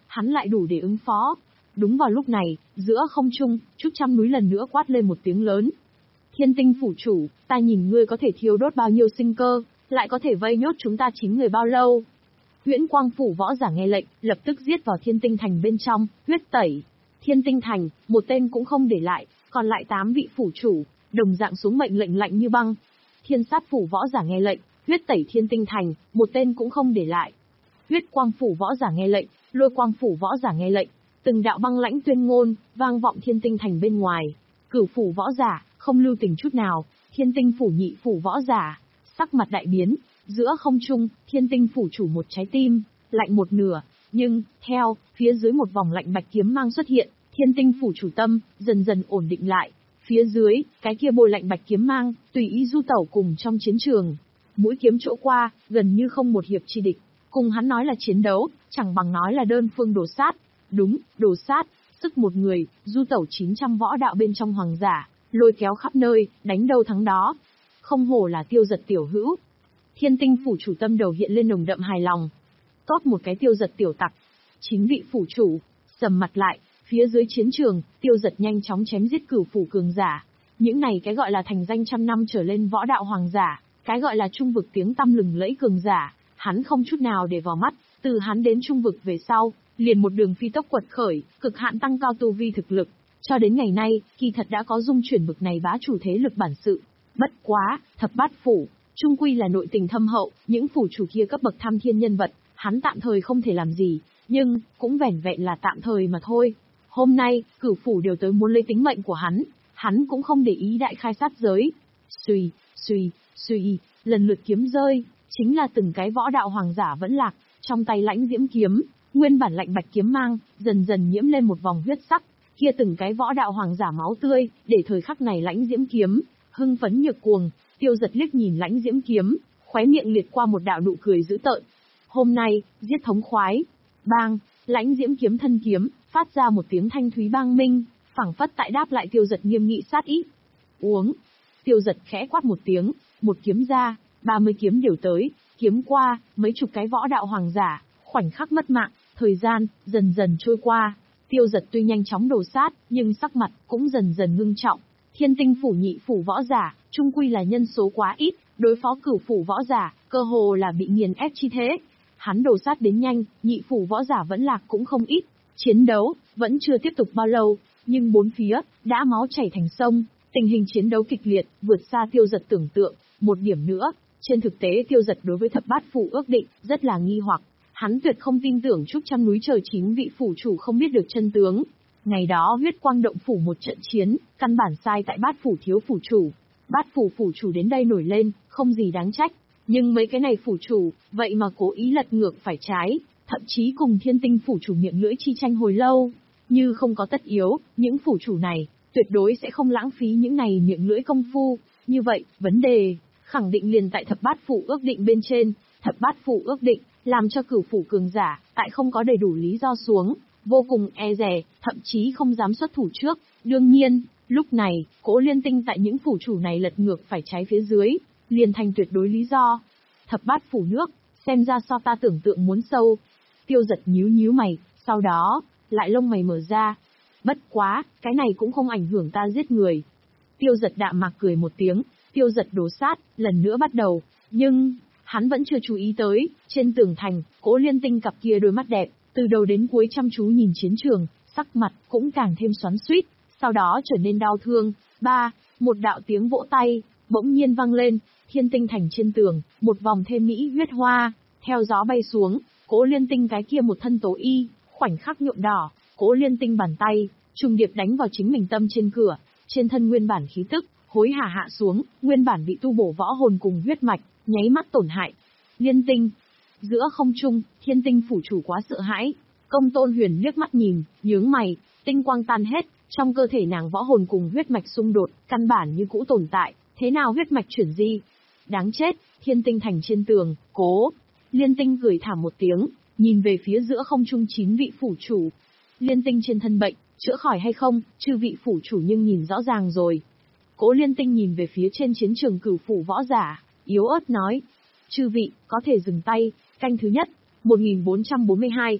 hắn lại đủ để ứng phó. Đúng vào lúc này, giữa không trung, Trúc Trăm Núi lần nữa quát lên một tiếng lớn. Thiên Tinh phủ chủ, ta nhìn ngươi có thể thiêu đốt bao nhiêu sinh cơ, lại có thể vây nhốt chúng ta chín người bao lâu. Huyễn Quang phủ võ giả nghe lệnh, lập tức giết vào Thiên Tinh thành bên trong, huyết tẩy. Thiên Tinh thành, một tên cũng không để lại, còn lại tám vị phủ chủ, đồng dạng xuống mệnh lệnh lạnh như băng. Thiên Sát phủ võ giả nghe lệnh, huyết tẩy Thiên Tinh thành, một tên cũng không để lại. Huyết Quang phủ võ giả nghe lệnh, Lôi Quang phủ võ giả nghe lệnh, từng đạo băng lãnh tuyên ngôn vang vọng Thiên Tinh thành bên ngoài. Cửu phủ võ giả không lưu tình chút nào, Thiên Tinh phủ nhị phủ võ giả sắc mặt đại biến, giữa không trung, Thiên Tinh phủ chủ một trái tim lạnh một nửa, nhưng theo phía dưới một vòng lạnh bạch kiếm mang xuất hiện, Thiên Tinh phủ chủ tâm dần dần ổn định lại. Phía dưới, cái kia bôi lạnh bạch kiếm mang tùy ý du tẩu cùng trong chiến trường, mũi kiếm chỗ qua, gần như không một hiệp chi địch. Cùng hắn nói là chiến đấu, chẳng bằng nói là đơn phương đổ sát. Đúng, đổ sát, sức một người, du tẩu chín trăm võ đạo bên trong hoàng giả, lôi kéo khắp nơi, đánh đâu thắng đó. Không hổ là Tiêu Giật tiểu hữu. Thiên Tinh phủ chủ tâm đầu hiện lên nồng đậm hài lòng. Tốt một cái Tiêu Giật tiểu tặc. Chín vị phủ chủ, sầm mặt lại, phía dưới chiến trường, Tiêu Giật nhanh chóng chém giết cửu phủ cường giả. Những này cái gọi là thành danh trăm năm trở lên võ đạo hoàng giả, cái gọi là trung vực tiếng tăm lừng lẫy cường giả, hắn không chút nào để vào mắt. Từ hắn đến trung vực về sau, liền một đường phi tốc quật khởi, cực hạn tăng cao tu vi thực lực. Cho đến ngày nay, kỳ thật đã có dung chuyển bực này bá chủ thế lực bản sự. Bất quá, thập bát phủ, trung quy là nội tình thâm hậu, những phủ chủ kia cấp bậc tham thiên nhân vật, hắn tạm thời không thể làm gì, nhưng cũng vẻn vẹn là tạm thời mà thôi. Hôm nay, cửu phủ đều tới muốn lấy tính mệnh của hắn, hắn cũng không để ý đại khai sát giới. Xuy, xuy, xuy, lần lượt kiếm rơi, chính là từng cái võ đạo hoàng giả vẫn lạc, trong tay lãnh diễm kiếm, nguyên bản lạnh bạch kiếm mang, dần dần nhiễm lên một vòng huyết sắc, kia từng cái võ đạo hoàng giả máu tươi, để thời khắc này lãnh diễm kiếm, hưng phấn nhược cuồng. Tiêu Giật liếc nhìn lãnh diễm kiếm, khóe miệng liệt qua một đạo nụ cười dữ tợn. Hôm nay, giết thống khoái. Bang, lãnh diễm kiếm thân kiếm, phát ra một tiếng thanh thúy bang minh, phảng phất tại đáp lại Tiêu Giật nghiêm nghị sát ý. Uống. Tiêu Giật khẽ quát một tiếng, một kiếm ra, ba mươi kiếm đều tới, kiếm qua, mấy chục cái võ đạo hoàng giả, khoảnh khắc mất mạng, thời gian dần dần trôi qua. Tiêu Giật tuy nhanh chóng đổ sát, nhưng sắc mặt cũng dần dần ngưng trọng. Thiên Tinh phủ nhị phủ võ giả, trung quy là nhân số quá ít, đối phó cửu phủ võ giả, cơ hồ là bị nghiền ép chi thế. Hắn đổ sát đến nhanh, nhị phủ võ giả vẫn lạc cũng không ít. Chiến đấu vẫn chưa tiếp tục bao lâu, nhưng bốn phía đã máu chảy thành sông, tình hình chiến đấu kịch liệt, vượt xa Tiêu Giật tưởng tượng. Một điểm nữa, trên thực tế Tiêu Giật đối với thập bát phủ ước định rất là nghi hoặc. Hắn tuyệt không tin tưởng Trúc Trăm Núi trời chín vị phủ chủ không biết được chân tướng. Ngày đó huyết quang động phủ một trận chiến, căn bản sai tại bát phủ thiếu phủ chủ. Bát phủ phủ chủ đến đây nổi lên, không gì đáng trách. Nhưng mấy cái này phủ chủ, vậy mà cố ý lật ngược phải trái, thậm chí cùng Thiên Tinh phủ chủ miệng lưỡi chi tranh hồi lâu. Như không có tất yếu, những phủ chủ này, tuyệt đối sẽ không lãng phí những này miệng lưỡi công phu. Như vậy, vấn đề, khẳng định liền tại thập bát phủ ước định bên trên. Thập bát phủ ước định, làm cho cửu phủ cường giả, tại không có đầy đủ lý do xuống, vô cùng e dè, thậm chí không dám xuất thủ trước. Đương nhiên, lúc này, Cố Liên Tinh tại những phủ chủ này lật ngược phải trái phía dưới, liền thành tuyệt đối lý do. Thập bát phủ nước, xem ra so ta tưởng tượng muốn sâu. Tiêu Giật nhíu nhíu mày, sau đó, lại lông mày mở ra. Bất quá, cái này cũng không ảnh hưởng ta giết người. Tiêu Giật đạm mạc cười một tiếng, Tiêu Giật đổ sát, lần nữa bắt đầu, nhưng hắn vẫn chưa chú ý tới, trên tường thành, Cố Liên Tinh cặp kia đôi mắt đẹp, từ đầu đến cuối chăm chú nhìn chiến trường, sắc mặt cũng càng thêm xoắn xuýt, sau đó trở nên đau thương. Ba, một đạo tiếng vỗ tay, bỗng nhiên vang lên, Thiên Tinh thành trên tường, một vòng thêm mỹ huyết hoa, theo gió bay xuống, Cố Liên Tinh cái kia một thân tố y, khoảnh khắc nhuộm đỏ, Cố Liên Tinh bàn tay, trùng điệp đánh vào chính mình tâm trên cửa, trên thân nguyên bản khí tức, hối hả hạ xuống, nguyên bản bị tu bổ võ hồn cùng huyết mạch, nháy mắt tổn hại. Liên Tinh. Giữa không trung, Thiên Tinh phủ chủ quá sợ hãi. Công Tôn Huyền liếc mắt nhìn, nhướng mày, tinh quang tan hết, trong cơ thể nàng võ hồn cùng huyết mạch xung đột, căn bản như cũ tồn tại, thế nào huyết mạch chuyển di? Đáng chết, Thiên Tinh thành trên tường, Cố Liên Tinh cười thảm một tiếng, nhìn về phía giữa không trung chín vị phủ chủ. Liên Tinh trên thân bệnh, chữa khỏi hay không, chư vị phủ chủ nhưng nhìn rõ ràng rồi. Cố Liên Tinh nhìn về phía trên chiến trường cửu phủ võ giả, yếu ớt nói. Chư vị, có thể dừng tay, canh thứ nhất, một nghìn bốn trăm bốn mươi hai.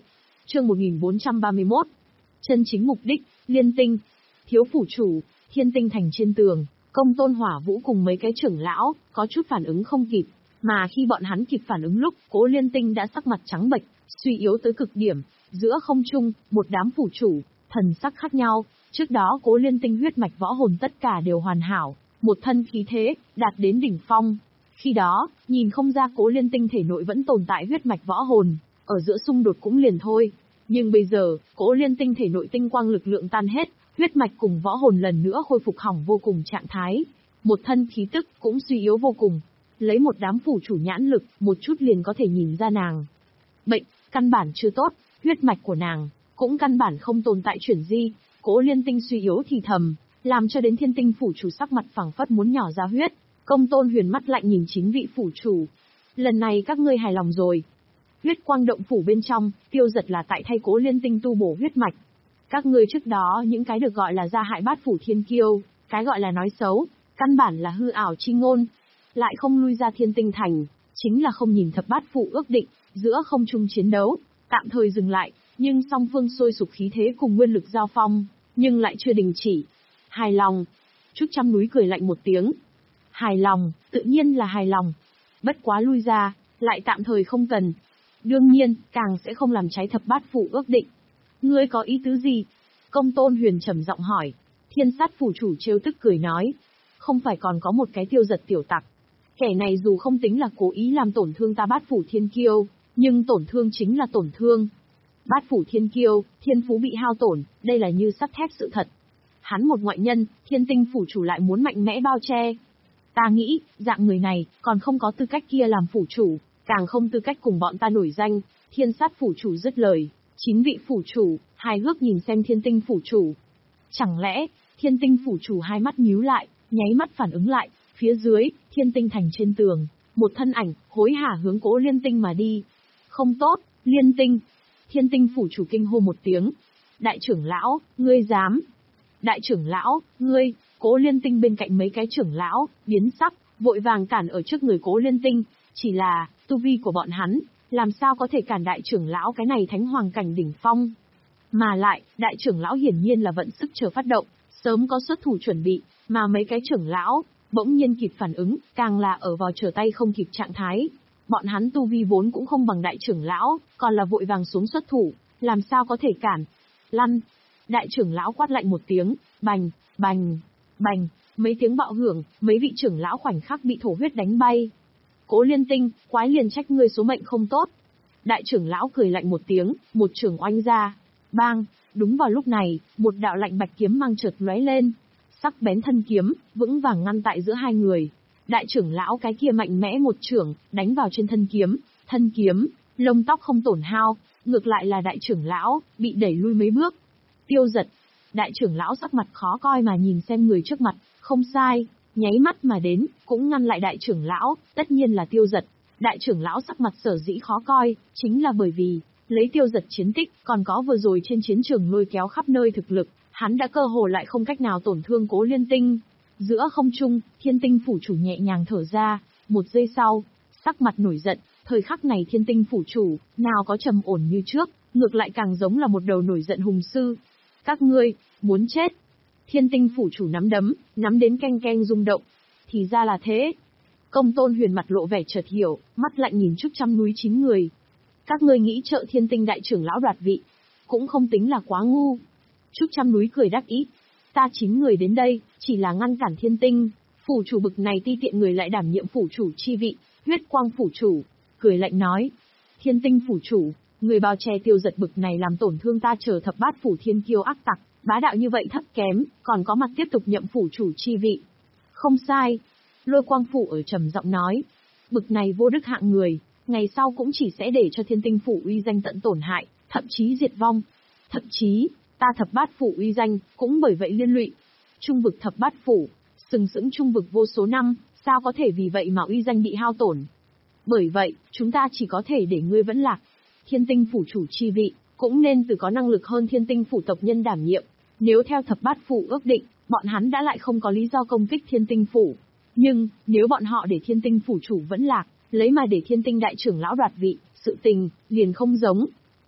Chương một nghìn bốn trăm ba mươi mốt. Chân chính mục đích, Liên Tinh. Thiếu phủ chủ, Thiên Tinh thành trên tường, Công Tôn Hỏa Vũ cùng mấy cái trưởng lão, có chút phản ứng không kịp. Mà khi bọn hắn kịp phản ứng lúc, Cố Liên Tinh đã sắc mặt trắng bệch, suy yếu tới cực điểm. Giữa không trung, một đám phủ chủ, thần sắc khác nhau. Trước đó Cố Liên Tinh huyết mạch võ hồn tất cả đều hoàn hảo, một thân khí thế, đạt đến đỉnh phong. Khi đó, nhìn không ra Cố Liên Tinh thể nội vẫn tồn tại huyết mạch võ hồn, ở giữa xung đột cũng liền thôi. Nhưng bây giờ, Cố Liên Tinh thể nội tinh quang lực lượng tan hết, huyết mạch cùng võ hồn lần nữa khôi phục hỏng vô cùng trạng thái. Một thân khí tức cũng suy yếu vô cùng. Lấy một đám phủ chủ nhãn lực, một chút liền có thể nhìn ra nàng bệnh, căn bản chưa tốt, huyết mạch của nàng cũng căn bản không tồn tại chuyển di. Cố Liên Tinh suy yếu thì thầm, làm cho đến Thiên Tinh phủ chủ sắc mặt phẳng phất muốn nhỏ ra huyết. Công Tôn Huyền mắt lạnh nhìn chính vị phủ chủ. Lần này các ngươi hài lòng rồi. Huyết quang động phủ bên trong, Tiêu Giật là tại thay Cố Liên Tinh tu bổ huyết mạch. Các ngươi trước đó những cái được gọi là gia hại bát phủ thiên kiêu, cái gọi là nói xấu, căn bản là hư ảo chi ngôn. Lại không lui ra Thiên Tinh thành, chính là không nhìn thập bát phủ ước định, giữa không trung chiến đấu, tạm thời dừng lại, nhưng song phương sôi sục khí thế cùng nguyên lực giao phong, nhưng lại chưa đình chỉ. Hài lòng. Trúc Trăm Núi cười lạnh một tiếng. Hài lòng, tự nhiên là hài lòng. Bất quá lui ra, lại tạm thời không cần. Đương nhiên, càng sẽ không làm trái thập bát phủ ước định. Ngươi có ý tứ gì? Công Tôn Huyền trầm giọng hỏi. Thiên Sát phủ chủ trêu tức cười nói. Không phải còn có một cái Tiêu Giật tiểu tặc. Kẻ này dù không tính là cố ý làm tổn thương ta bát phủ thiên kiêu, nhưng tổn thương chính là tổn thương. Bát phủ thiên kiêu, thiên phú bị hao tổn, đây là như sắt thép sự thật. Hắn một ngoại nhân, Thiên Tinh phủ chủ lại muốn mạnh mẽ bao che. Ta nghĩ, dạng người này, còn không có tư cách kia làm phủ chủ, càng không tư cách cùng bọn ta nổi danh. Thiên Sát phủ chủ dứt lời, chín vị phủ chủ, hài hước nhìn xem Thiên Tinh phủ chủ. Chẳng lẽ, Thiên Tinh phủ chủ hai mắt nhíu lại, nháy mắt phản ứng lại, phía dưới, Thiên Tinh thành trên tường, một thân ảnh, hối hả hướng Cố Liên Tinh mà đi. Không tốt, Liên Tinh. Thiên Tinh phủ chủ kinh hô một tiếng. Đại trưởng lão, ngươi dám. Đại trưởng lão, ngươi. Cố Liên Tinh bên cạnh mấy cái trưởng lão, biến sắc, vội vàng cản ở trước người Cố Liên Tinh. Chỉ là, tu vi của bọn hắn, làm sao có thể cản đại trưởng lão cái này thánh hoàng cảnh đỉnh phong. Mà lại, đại trưởng lão hiển nhiên là vận sức chờ phát động, sớm có xuất thủ chuẩn bị, mà mấy cái trưởng lão, bỗng nhiên kịp phản ứng, càng là ở vào trở tay không kịp trạng thái. Bọn hắn tu vi vốn cũng không bằng đại trưởng lão, còn là vội vàng xuống xuất thủ, làm sao có thể cản. Lăn. Đại trưởng lão quát lạnh một tiếng, bành, bành, bành, mấy tiếng bạo hưởng, mấy vị trưởng lão khoảnh khắc bị thổ huyết đánh bay. Cố Liên Tinh, quái liền trách ngươi số mệnh không tốt. Đại trưởng lão cười lạnh một tiếng, một trưởng oanh ra. Bang, đúng vào lúc này, một đạo lạnh bạch kiếm mang chợt lóe lên. Sắc bén thân kiếm, vững vàng ngăn tại giữa hai người. Đại trưởng lão cái kia mạnh mẽ một trưởng, đánh vào trên thân kiếm, thân kiếm, lông tóc không tổn hao, ngược lại là đại trưởng lão, bị đẩy lui mấy bước. Tiêu Giật. Đại trưởng lão sắc mặt khó coi mà nhìn xem người trước mặt, không sai, nháy mắt mà đến, cũng ngăn lại đại trưởng lão, tất nhiên là Tiêu Giật. Đại trưởng lão sắc mặt sở dĩ khó coi, chính là bởi vì, lấy Tiêu Giật chiến tích, còn có vừa rồi trên chiến trường lôi kéo khắp nơi thực lực, hắn đã cơ hồ lại không cách nào tổn thương Cố Liên Tinh. Giữa không trung, Thiên Tinh phủ chủ nhẹ nhàng thở ra, một giây sau, sắc mặt nổi giận, thời khắc này Thiên Tinh phủ chủ, nào có trầm ổn như trước, ngược lại càng giống là một đầu nổi giận hùng sư. Các ngươi, muốn chết. Thiên Tinh phủ chủ nắm đấm, nắm đến keng keng rung động. Thì ra là thế. Công Tôn Huyền mặt lộ vẻ chợt hiểu, mắt lạnh nhìn Trúc Trăm Núi chín người. Các ngươi nghĩ trợ Thiên Tinh đại trưởng lão đoạt vị, cũng không tính là quá ngu. Trúc Trăm Núi cười đắc ý. Ta chín người đến đây, chỉ là ngăn cản Thiên Tinh. Phủ chủ bực này ti tiện người lại đảm nhiệm phủ chủ chi vị, Huyết Quang phủ chủ. Cười lạnh nói. Thiên Tinh phủ chủ, người bao che Tiêu Giật bực này làm tổn thương ta chờ thập bát phủ thiên kiêu ác tặc, bá đạo như vậy thấp kém, còn có mặt tiếp tục nhậm phủ chủ chi vị. Không sai. Lôi Quang phủ ở trầm giọng nói. Bực này vô đức hạng người, ngày sau cũng chỉ sẽ để cho Thiên Tinh phủ uy danh tận tổn hại, thậm chí diệt vong. Thậm chí, ta thập bát phủ uy danh, cũng bởi vậy liên lụy. Trung vực thập bát phủ, sừng sững trung vực vô số năm, sao có thể vì vậy mà uy danh bị hao tổn. Bởi vậy, chúng ta chỉ có thể để ngươi vẫn lạc. Thiên Tinh phủ chủ chi vị, cũng nên từ có năng lực hơn Thiên Tinh phủ tộc nhân đảm nhiệm. Nếu theo thập bát phủ ước định, bọn hắn đã lại không có lý do công kích Thiên Tinh phủ. Nhưng, nếu bọn họ để Thiên Tinh phủ chủ vẫn lạc, lấy mà để Thiên Tinh đại trưởng lão đoạt vị, sự tình, liền không giống.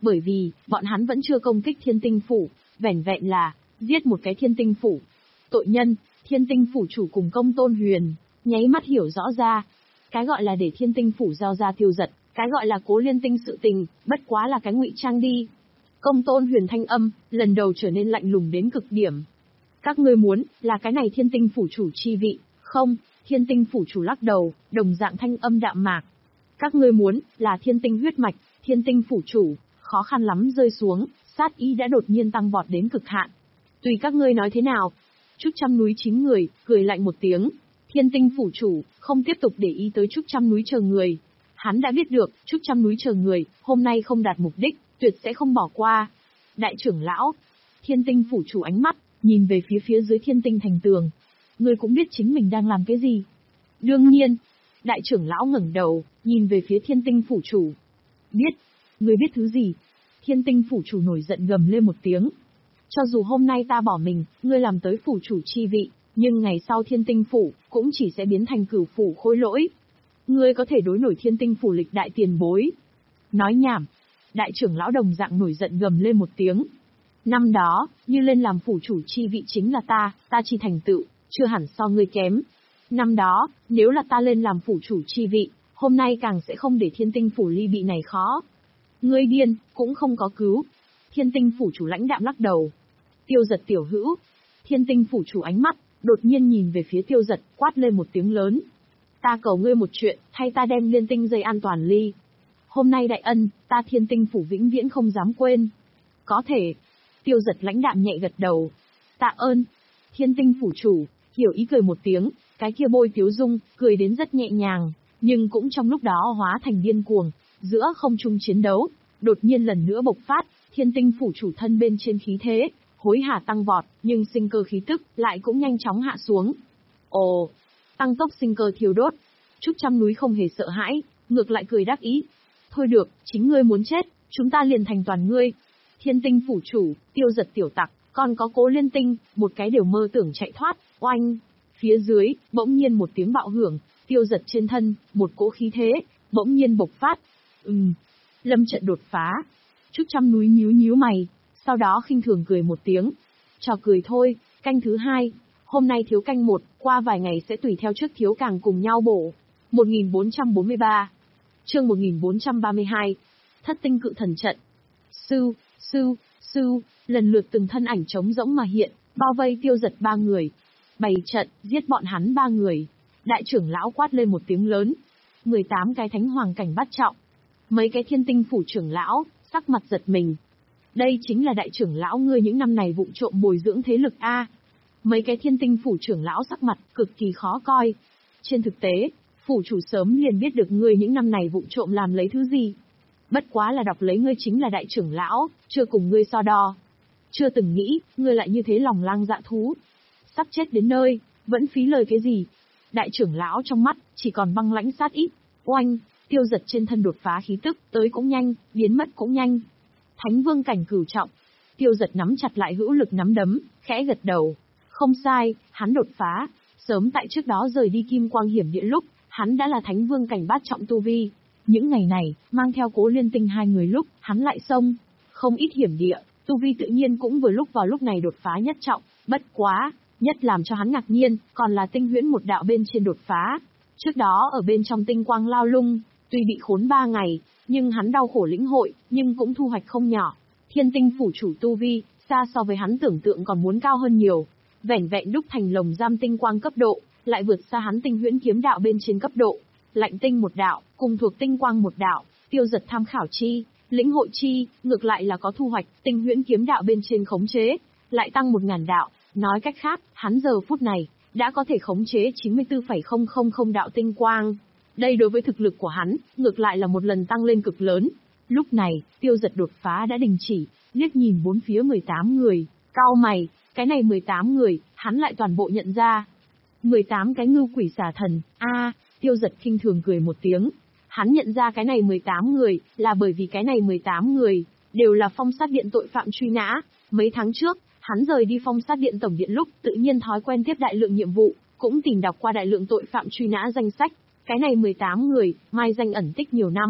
Bởi vì, bọn hắn vẫn chưa công kích Thiên Tinh Phủ, vẻn vẹn là giết một cái Thiên Tinh Phủ. Tội nhân, Thiên Tinh Phủ chủ cùng Công Tôn Huyền, nháy mắt hiểu rõ ra. Cái gọi là để Thiên Tinh Phủ giao ra tiêu giật, cái gọi là Cố Liên Tinh sự tình, bất quá là cái ngụy trang đi. Công Tôn Huyền thanh âm, lần đầu trở nên lạnh lùng đến cực điểm. Các ngươi muốn, là cái này Thiên Tinh Phủ chủ chi vị, không? Thiên Tinh Phủ chủ lắc đầu, đồng dạng thanh âm đạm mạc. Các ngươi muốn, là Thiên Tinh huyết mạch, Thiên Tinh Phủ chủ, khó khăn lắm rơi xuống, sát ý đã đột nhiên tăng vọt đến cực hạn. Tùy các ngươi nói thế nào. Trúc Trăm Núi chín người, cười lạnh một tiếng. Thiên Tinh Phủ chủ, không tiếp tục để ý tới Trúc Trăm Núi chờ người. Hắn đã biết được, Trúc Trăm Núi chờ người, hôm nay không đạt mục đích, tuyệt sẽ không bỏ qua. Đại trưởng lão, Thiên Tinh Phủ chủ ánh mắt, nhìn về phía phía dưới Thiên Tinh thành tường. Ngươi cũng biết chính mình đang làm cái gì. Đương nhiên, đại trưởng lão ngẩng đầu, nhìn về phía Thiên Tinh Phủ chủ. Biết, ngươi biết thứ gì? Thiên Tinh Phủ chủ nổi giận gầm lên một tiếng. Cho dù hôm nay ta bỏ mình, ngươi làm tới phủ chủ chi vị, nhưng ngày sau Thiên Tinh Phủ, cũng chỉ sẽ biến thành Cửu Phủ khôi lỗi. Ngươi có thể đối nổi Thiên Tinh Phủ lịch đại tiền bối. Nói nhảm. Đại trưởng lão đồng dạng nổi giận gầm lên một tiếng. Năm đó, như lên làm phủ chủ chi vị chính là ta, ta chi thành tựu, chưa hẳn so ngươi kém. Năm đó, nếu là ta lên làm phủ chủ chi vị, hôm nay càng sẽ không để Thiên Tinh Phủ ly bị này khó. Ngươi điên, cũng không có cứu. Thiên Tinh Phủ chủ lãnh đạm lắc đầu. Tiêu Giật tiểu hữu. Thiên Tinh Phủ chủ ánh mắt, đột nhiên nhìn về phía Tiêu Giật, quát lên một tiếng lớn. Ta cầu ngươi một chuyện, thay ta đem liên tinh dây an toàn ly. Hôm nay đại ân, ta Thiên Tinh Phủ vĩnh viễn không dám quên. Có thể. Tiêu Giật lãnh đạm nhẹ gật đầu. Tạ ơn. Thiên Tinh Phủ chủ, hiểu ý cười một tiếng, cái kia bôi tiếu dung, cười đến rất nhẹ nhàng, nhưng cũng trong lúc đó hóa thành điên cuồng, giữa không trung chiến đấu, đột nhiên lần nữa bộc phát, Thiên Tinh Phủ chủ thân bên trên khí thế, hối hả tăng vọt, nhưng sinh cơ khí tức lại cũng nhanh chóng hạ xuống. Ồ, tăng tốc sinh cơ thiêu đốt. Trúc Trăm Núi không hề sợ hãi, ngược lại cười đắc ý. Thôi được, chính ngươi muốn chết, chúng ta liền thành toàn ngươi. Thiên Tinh Phủ chủ, Tiêu Giật tiểu tặc, còn có Cố Liên Tinh, một cái đều mơ tưởng chạy thoát, oanh. Phía dưới, bỗng nhiên một tiếng bạo hưởng, Tiêu Giật trên thân, một cỗ khí thế, bỗng nhiên bộc phát. Ừm, lâm trận đột phá. Trúc Trăm Núi nhíu nhíu mày, sau đó khinh thường cười một tiếng. Trò cười thôi, canh thứ hai. Hôm nay thiếu canh một, qua vài ngày sẽ tùy theo trước thiếu càng cùng nhau bổ. một nghìn bốn trăm bốn mươi ba. Chương một nghìn bốn trăm ba mươi hai. Thất tinh cự thần trận. Sư, sư, sư, lần lượt từng thân ảnh trống rỗng mà hiện, bao vây Tiêu Giật ba người. Bày trận, giết bọn hắn ba người. Đại trưởng lão quát lên một tiếng lớn. mười tám cái thánh hoàng cảnh bát trọng. Mấy cái Thiên Tinh Phủ trưởng lão, sắc mặt giật mình. Đây chính là đại trưởng lão ngươi những năm này vụng trộm bồi dưỡng thế lực A. Mấy cái Thiên Tinh Phủ trưởng lão sắc mặt cực kỳ khó coi. Trên thực tế, phủ chủ sớm liền biết được ngươi những năm này vụng trộm làm lấy thứ gì. Bất quá là đọc lấy ngươi chính là đại trưởng lão, chưa cùng ngươi so đo. Chưa từng nghĩ, ngươi lại như thế lòng lang dạ thú. Sắp chết đến nơi, vẫn phí lời cái gì. Đại trưởng lão trong mắt, chỉ còn băng lãnh sát ít. Oanh, Tiêu Giật trên thân đột phá khí tức, tới cũng nhanh, biến mất cũng nhanh. Thánh vương cảnh cửu trọng. Tiêu Giật nắm chặt lại hữu lực nắm đấm, khẽ gật đầu. Không sai, hắn đột phá. Sớm tại trước đó rời đi Kim Quang Hiểm Địa lúc, hắn đã là thánh vương cảnh bát trọng tu vi. Những ngày này, mang theo Cố Liên Tinh hai người lúc, hắn lại xông. Không ít hiểm địa, tu vi tự nhiên cũng vừa lúc vào lúc này đột phá nhất trọng. Bất quá, nhất làm cho hắn ngạc nhiên, còn là tinh huyễn một đạo bên trên đột phá. Trước đó ở bên trong tinh quang lao lung, tuy bị khốn ba ngày, nhưng hắn đau khổ lĩnh hội, nhưng cũng thu hoạch không nhỏ. Thiên Tinh Phủ chủ tu vi, xa so với hắn tưởng tượng còn muốn cao hơn nhiều. Vẻn vẹn đúc thành lồng giam tinh quang cấp độ, lại vượt xa hắn tinh huyễn kiếm đạo bên trên cấp độ. Lạnh tinh một đạo, cùng thuộc tinh quang một đạo, Tiêu Giật tham khảo chi, lĩnh hội chi, ngược lại là có thu hoạch, tinh huyễn kiếm đạo bên trên khống chế, lại tăng một ngàn đạo. Nói cách khác, hắn giờ phút này, đã có thể khống chế chín mươi tư phẩy không không không đạo tinh quang. Đây đối với thực lực của hắn, ngược lại là một lần tăng lên cực lớn. Lúc này, Tiêu Giật đột phá đã đình chỉ, liếc nhìn bốn phía mười tám người, cau mày, cái này mười tám người, hắn lại toàn bộ nhận ra. mười tám cái ngưu quỷ xà thần, a, Tiêu Giật khinh thường cười một tiếng. Hắn nhận ra cái này mười tám người, là bởi vì cái này mười tám người, đều là phong sát điện tội phạm truy nã. Mấy tháng trước, hắn rời đi phong sát điện tổng điện lúc, tự nhiên thói quen tiếp đại lượng nhiệm vụ, cũng tìm đọc qua đại lượng tội phạm truy nã danh sách. Cái này mười tám người, mai danh ẩn tích nhiều năm.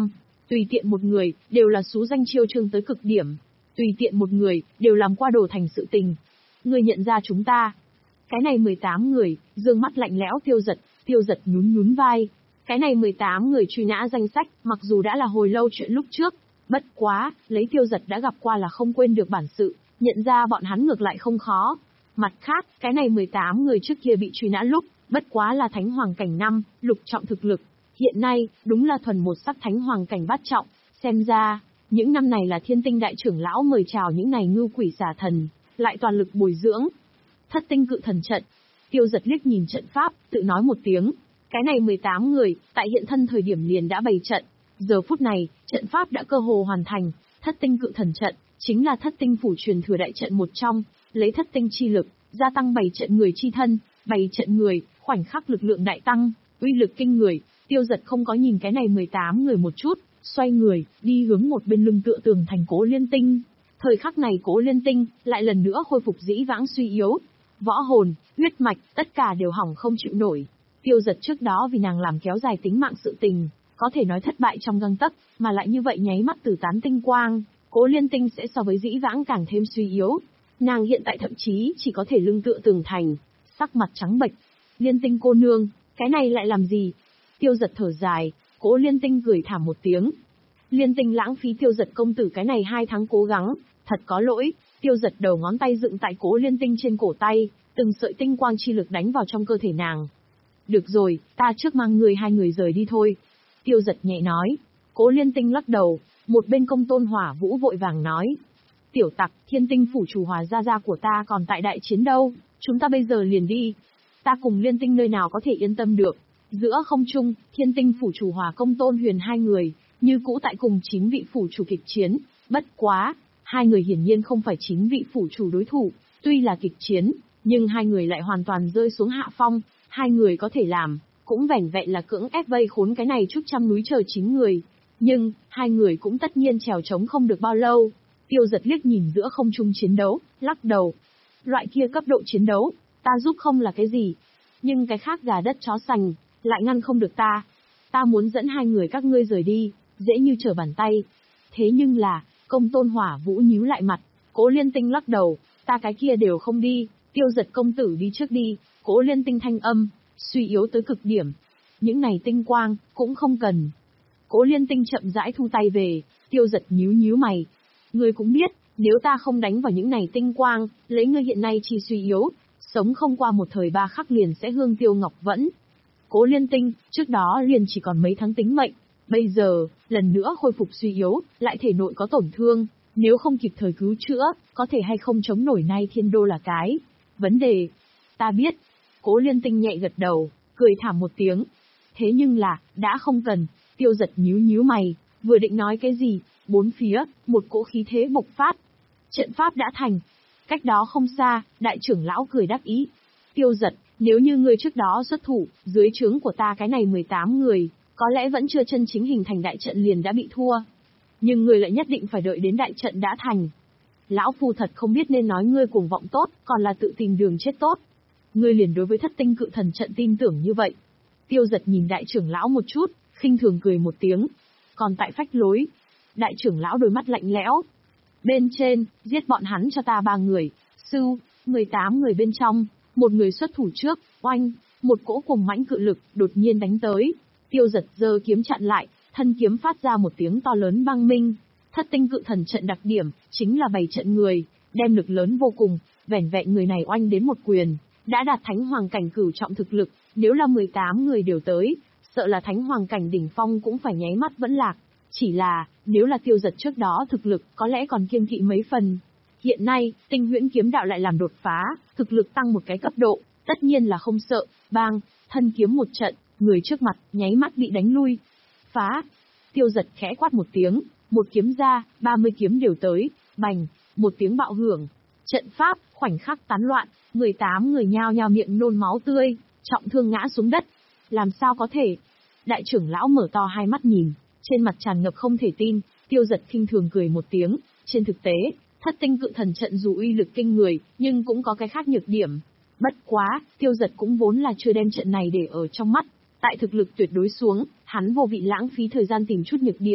Tùy tiện một người, đều là xú danh chiêu trương tới cực điểm. Tùy tiện một người, đều làm qua đồ thành sự tình. Ngươi nhận ra chúng ta. Cái này mười tám người, dương mắt lạnh lẽo Tiêu Dật, Tiêu Dật nhún nhún vai. Cái này mười tám người truy nã danh sách, mặc dù đã là hồi lâu chuyện lúc trước, bất quá, lấy Tiêu Dật đã gặp qua là không quên được bản sự, nhận ra bọn hắn ngược lại không khó. Mặt khác, cái này mười tám người trước kia bị truy nã lúc, bất quá là thánh hoàng cảnh năm, lục trọng thực lực. Hiện nay, đúng là thuần một sắc thánh hoàng cảnh bát trọng, xem ra, những năm này là Thiên Tinh đại trưởng lão mời chào những này ngưu quỷ xà thần, lại toàn lực bồi dưỡng. Thất tinh cự thần trận. Tiêu Dật liếc nhìn trận pháp, tự nói một tiếng. Cái này mười tám người, tại hiện thân thời điểm liền đã bày trận. Giờ phút này, trận pháp đã cơ hồ hoàn thành. Thất tinh cự thần trận, chính là thất tinh phủ truyền thừa đại trận một trong, lấy thất tinh chi lực, gia tăng bày trận người chi thân, bày trận người, khoảnh khắc lực lượng đại tăng, uy lực kinh người. Tiêu Dật không có nhìn cái này mười tám người một chút, xoay người, đi hướng một bên lưng tựa tường thành Cố Liên Tinh. Thời khắc này Cố Liên Tinh, lại lần nữa khôi phục dĩ vãng suy yếu. Võ hồn, huyết mạch, tất cả đều hỏng không chịu nổi. Tiêu Dật trước đó vì nàng làm kéo dài tính mạng sự tình, có thể nói thất bại trong gang tấc, mà lại như vậy nháy mắt tử tán tinh quang, Cố Liên Tinh sẽ so với dĩ vãng càng thêm suy yếu. Nàng hiện tại thậm chí chỉ có thể lưng tựa tường thành, sắc mặt trắng bệch. Liên Tinh cô nương, cái này lại làm gì? Tiêu Dật thở dài, Cố Liên Tinh cười thảm một tiếng. Liên Tinh lãng phí Tiêu Dật công tử cái này hai tháng cố gắng, thật có lỗi. Tiêu Dật đầu ngón tay dựng tại Cố Liên Tinh trên cổ tay, từng sợi tinh quang chi lực đánh vào trong cơ thể nàng. Được rồi, ta trước mang người hai người rời đi thôi. Tiêu Dật nhẹ nói. Cố Liên Tinh lắc đầu, một bên Công Tôn Hỏa Vũ vội vàng nói. Tiểu tặc, Thiên Tinh phủ chủ Hòa gia gia của ta còn tại đại chiến đâu, chúng ta bây giờ liền đi. Ta cùng Liên Tinh nơi nào có thể yên tâm được. Giữa không trung, Thiên Tinh phủ chủ Hòa Công Tôn Huyền hai người, như cũ tại cùng chín vị phủ chủ kịch chiến, bất quá, hai người hiển nhiên không phải chín vị phủ chủ đối thủ, tuy là kịch chiến, nhưng hai người lại hoàn toàn rơi xuống hạ phong, hai người có thể làm, cũng vẻn vẹn là cưỡng ép vây khốn cái này chút trăm núi trời chín người, nhưng, hai người cũng tất nhiên trèo trống không được bao lâu. Tiêu Dật liếc nhìn giữa không trung chiến đấu, lắc đầu. Loại kia cấp độ chiến đấu, ta giúp không là cái gì, nhưng cái khác gà đất chó sành, lại ngăn không được ta. Ta muốn dẫn hai người các ngươi rời đi, dễ như trở bàn tay. Thế nhưng là, Công Tôn Hỏa Vũ nhíu lại mặt, Cố Liên Tinh lắc đầu, ta cái kia đều không đi, Tiêu Dật công tử đi trước đi. Cố Liên Tinh thanh âm, suy yếu tới cực điểm. Những này tinh quang, cũng không cần. Cố Liên Tinh chậm rãi thu tay về, Tiêu Dật nhíu nhíu mày. Ngươi cũng biết, nếu ta không đánh vào những này tinh quang, lấy ngươi hiện nay chi suy yếu, sống không qua một thời ba khắc liền sẽ hương tiêu ngọc vẫn. Cố Liên Tinh, trước đó liền chỉ còn mấy tháng tính mệnh, bây giờ, lần nữa khôi phục suy yếu, lại thể nội có tổn thương, nếu không kịp thời cứu chữa, có thể hay không chống nổi nay thiên đô là cái vấn đề. Ta biết. Cố Liên Tinh nhẹ gật đầu, cười thảm một tiếng. Thế nhưng là, đã không cần. Tiêu Dật nhíu nhíu mày, vừa định nói cái gì, bốn phía, một cỗ khí thế bộc phát. Trận pháp đã thành. Cách đó không xa, đại trưởng lão cười đắc ý. Tiêu Dật, nếu như ngươi trước đó xuất thủ, dưới trướng của ta cái này mười tám người, có lẽ vẫn chưa chân chính hình thành đại trận liền đã bị thua. Nhưng ngươi lại nhất định phải đợi đến đại trận đã thành. Lão phu thật không biết nên nói ngươi cuồng vọng tốt, còn là tự tìm đường chết tốt. Ngươi liền đối với thất tinh cự thần trận tin tưởng như vậy. Tiêu Dật nhìn đại trưởng lão một chút, khinh thường cười một tiếng. Còn tại phách lối, đại trưởng lão đôi mắt lạnh lẽo. Bên trên, giết bọn hắn cho ta ba người. Sưu, mười tám người bên trong, một người xuất thủ trước, oanh, một cỗ cuồng mãnh cự lực đột nhiên đánh tới. Tiêu Dật giơ kiếm chặn lại, thân kiếm phát ra một tiếng to lớn băng minh. Thất tinh cự thần trận đặc điểm, chính là bày trận người, đem lực lớn vô cùng, vẻn vẹn người này oanh đến một quyền, đã đạt thánh hoàng cảnh cửu trọng thực lực, nếu là mười tám người đều tới, sợ là thánh hoàng cảnh đỉnh phong cũng phải nháy mắt vẫn lạc. Chỉ là, nếu là Tiêu Dật trước đó thực lực có lẽ còn kiêng kỵ mấy phần. Hiện nay, tinh huyễn kiếm đạo lại làm đột phá, thực lực tăng một cái cấp độ, tất nhiên là không sợ, bang, thân kiếm một trận, người trước mặt, nháy mắt bị đánh lui. Phá! Tiêu Dật khẽ quát một tiếng, một kiếm ra, ba mươi kiếm đều tới, bành, một tiếng bạo hưởng. Trận pháp, khoảnh khắc tán loạn, mười tám người nhao nhao miệng nôn máu tươi, trọng thương ngã xuống đất. Làm sao có thể? Đại trưởng lão mở to hai mắt nhìn, trên mặt tràn ngập không thể tin. Tiêu Dật khinh thường cười một tiếng, trên thực tế, thất tinh cự thần trận dù uy lực kinh người, nhưng cũng có cái khác nhược điểm. Bất quá, Tiêu Dật cũng vốn là chưa đem trận này để ở trong mắt. Tại thực lực tuyệt đối xuống, hắn vô vị lãng phí thời gian tìm chút nhược điểm,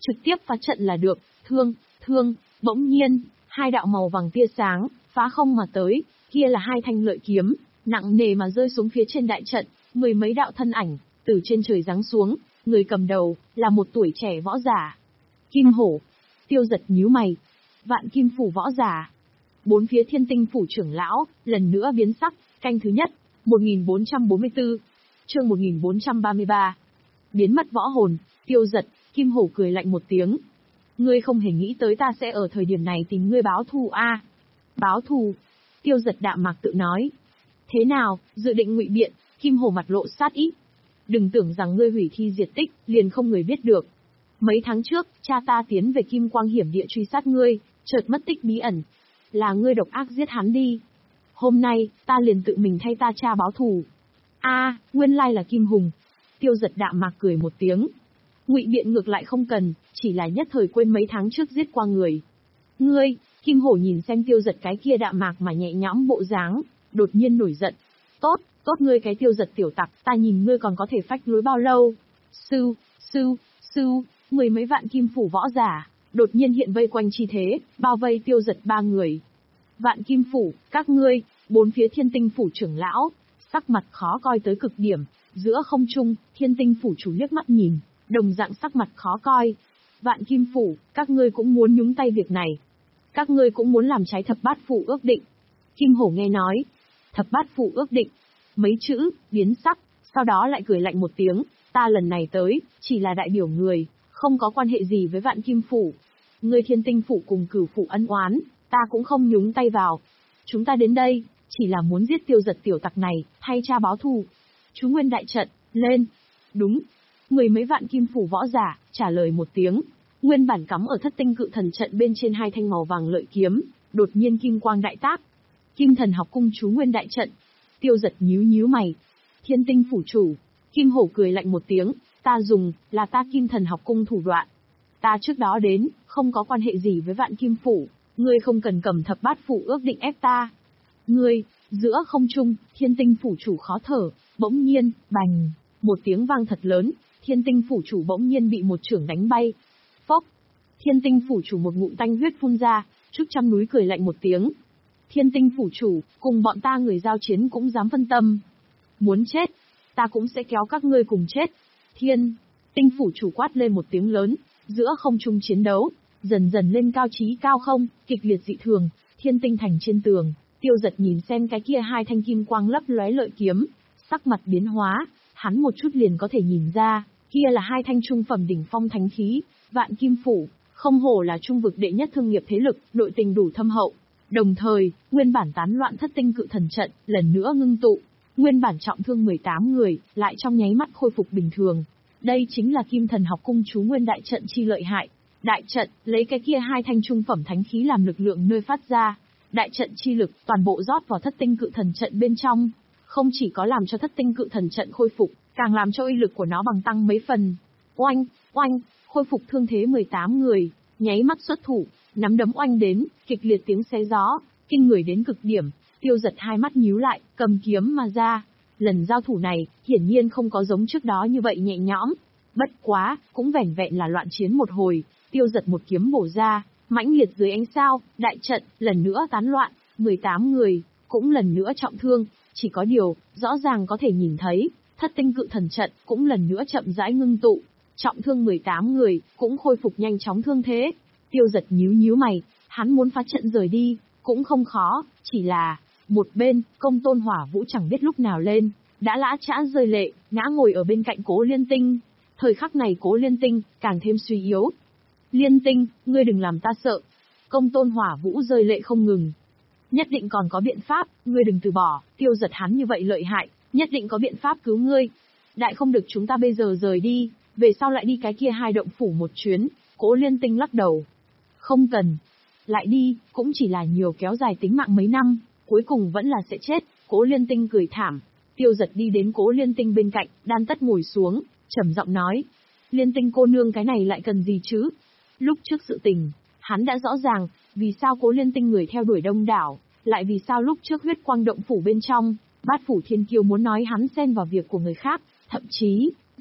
trực tiếp phá trận là được. Thương, thương, bỗng nhiên, hai đạo màu vàng tia sáng, phá không mà tới, kia là hai thanh lợi kiếm, nặng nề mà rơi xuống phía trên đại trận, mười mấy đạo thân ảnh, từ trên trời giáng xuống, người cầm đầu, là một tuổi trẻ võ giả. Kim Hổ. Tiêu Giật nhíu mày. Vạn Kim Phủ võ giả. Bốn phía Thiên Tinh Phủ trưởng lão, lần nữa biến sắc, canh thứ nhất, một nghìn bốn trăm bốn mươi tư, chương một nghìn bốn trăm ba mươi ba. Biến mất võ hồn, Tiêu Giật, Kim Hổ cười lạnh một tiếng. Ngươi không hề nghĩ tới ta sẽ ở thời điểm này tìm ngươi báo thù a? À? Báo thù? Tiêu Giật đạm mạc tự nói. Thế nào, dự định ngụy biện? Kim Hổ mặt lộ sát ý. Đừng tưởng rằng ngươi hủy thi diệt tích, liền không người biết được. Mấy tháng trước, cha ta tiến về Kim Quang hiểm địa truy sát ngươi, chợt mất tích bí ẩn. Là ngươi độc ác giết hắn đi. Hôm nay, ta liền tự mình thay ta cha báo thù. A, à, nguyên lai là Kim Hùng. Tiêu Giật đạm mạc cười một tiếng. Ngụy biện ngược lại không cần, chỉ là nhất thời quên mấy tháng trước giết qua người. Ngươi, Kim Hổ nhìn xem Tiêu Giật cái kia đạm mạc mà nhẹ nhõm bộ dáng, đột nhiên nổi giận. Tốt, tốt ngươi cái Tiêu Giật tiểu tặc, ta nhìn ngươi còn có thể phách lối bao lâu. Sư, sư, sư, mười mấy vạn Kim Phủ võ giả, đột nhiên hiện vây quanh chi thế, bao vây Tiêu Giật ba người. Vạn Kim Phủ, các ngươi, bốn phía Thiên Tinh Phủ trưởng lão, sắc mặt khó coi tới cực điểm, giữa không trung, Thiên Tinh Phủ chủ liếc mắt nhìn, đồng dạng sắc mặt khó coi. Vạn Kim Phủ, các ngươi cũng muốn nhúng tay việc này. Các ngươi cũng muốn làm trái thập bát phủ ước định. Kim Hổ nghe nói, thập bát phủ ước định, mấy chữ, biến sắc, sau đó lại cười lạnh một tiếng, ta lần này tới, chỉ là đại biểu người, không có quan hệ gì với Vạn Kim Phủ. Ngươi Thiên Tinh Phủ cùng Cửu Phủ ân oán, ta cũng không nhúng tay vào. Chúng ta đến đây, chỉ là muốn giết Tiêu Giật tiểu tặc này, thay cha báo thù. Chú Nguyên đại trận, lên. Đúng. Mười mấy vạn Kim Phủ võ giả, trả lời một tiếng. Nguyên bản cắm ở Thất Tinh Cự Thần trận bên trên hai thanh màu vàng lợi kiếm, đột nhiên kim quang đại tác. Kim Thần học cung chú Nguyên đại trận. Tiêu Giật nhíu nhíu mày. Thiên Tinh Phủ chủ. Kim Hổ cười lạnh một tiếng, ta dùng, là ta Kim Thần học cung thủ đoạn. Ta trước đó đến, không có quan hệ gì với Vạn Kim Phủ, ngươi không cần cầm thập bát phủ ước định ép ta. Ngươi, giữa không trung, Thiên Tinh Phủ chủ khó thở, bỗng nhiên, bành, một tiếng vang thật lớn, Thiên Tinh Phủ chủ bỗng nhiên bị một chưởng đánh bay. Phốc, Thiên Tinh Phủ chủ một ngụm tanh huyết phun ra, Trúc Trăm Núi cười lạnh một tiếng. Thiên Tinh Phủ chủ, cùng bọn ta người giao chiến cũng dám phân tâm. Muốn chết, ta cũng sẽ kéo các ngươi cùng chết. Thiên Tinh Phủ chủ quát lên một tiếng lớn, giữa không trung chiến đấu, dần dần lên cao trí cao không, kịch liệt dị thường, Thiên Tinh thành trên tường, Tiêu Giật nhìn xem cái kia hai thanh kim quang lấp lóe lợi kiếm, sắc mặt biến hóa, hắn một chút liền có thể nhìn ra, kia là hai thanh trung phẩm đỉnh phong thánh khí, Vạn Kim Phủ, không hổ là trung vực đệ nhất thương nghiệp thế lực, nội tình đủ thâm hậu. Đồng thời, nguyên bản tán loạn Thất Tinh Cự Thần trận, lần nữa ngưng tụ, nguyên bản trọng thương mười tám người, lại trong nháy mắt khôi phục bình thường. Đây chính là Kim Thần học cung chú Nguyên đại trận chi lợi hại. Đại trận, lấy cái kia hai thanh trung phẩm thánh khí làm lực lượng nơi phát ra. Đại trận chi lực, toàn bộ rót vào Thất Tinh Cự Thần trận bên trong. Không chỉ có làm cho Thất Tinh Cự Thần trận khôi phục, càng làm cho uy lực của nó bằng tăng mấy phần. Oanh, oanh, khôi phục thương thế mười tám người, nháy mắt xuất thủ, nắm đấm oanh đến, kịch liệt tiếng xé gió, kinh người đến cực điểm. Tiêu Giật hai mắt nhíu lại, cầm kiếm mà ra. Lần giao thủ này, hiển nhiên không có giống trước đó như vậy nhẹ nhõm. Bất quá, cũng vẻn vẹn là loạn chiến một hồi, Tiêu Giật một kiếm bổ ra, mãnh liệt dưới ánh sao, đại trận, lần nữa tán loạn, mười tám người, cũng lần nữa trọng thương, chỉ có điều, rõ ràng có thể nhìn thấy, Thất Tinh Cự Thần trận, cũng lần nữa chậm rãi ngưng tụ, trọng thương mười tám người, cũng khôi phục nhanh chóng thương thế. Tiêu Giật nhíu nhíu mày, hắn muốn phá trận rời đi, cũng không khó, chỉ là, một bên, Công Tôn Hỏa Vũ chẳng biết lúc nào lên, đã lã chã rơi lệ, ngã ngồi ở bên cạnh Cố Liên Tinh. Thời khắc này Cố Liên Tinh, càng thêm suy yếu. Liên Tinh, ngươi đừng làm ta sợ. Công Tôn Hỏa Vũ rơi lệ không ngừng. Nhất định còn có biện pháp, ngươi đừng từ bỏ, Tiêu Giật hắn như vậy lợi hại, nhất định có biện pháp cứu ngươi. Đại không được chúng ta bây giờ rời đi, về sau lại đi cái kia hai động phủ một chuyến. Cố Liên Tinh lắc đầu. Không cần. Lại đi, cũng chỉ là nhiều kéo dài tính mạng mấy năm, cuối cùng vẫn là sẽ chết. Cố Liên Tinh cười thảm. Tiêu Giật đi đến Cố Liên Tinh bên cạnh, đan tất ngồi xuống, trầm giọng nói. Liên Tinh cô nương cái này lại cần gì chứ? Lúc trước sự tình, hắn đã rõ ràng, vì sao Cố Liên Tinh người theo đuổi đông đảo, lại vì sao lúc trước huyết quang động phủ bên trong, bát phủ thiên kiêu muốn nói hắn xen vào việc của người khác, thậm chí,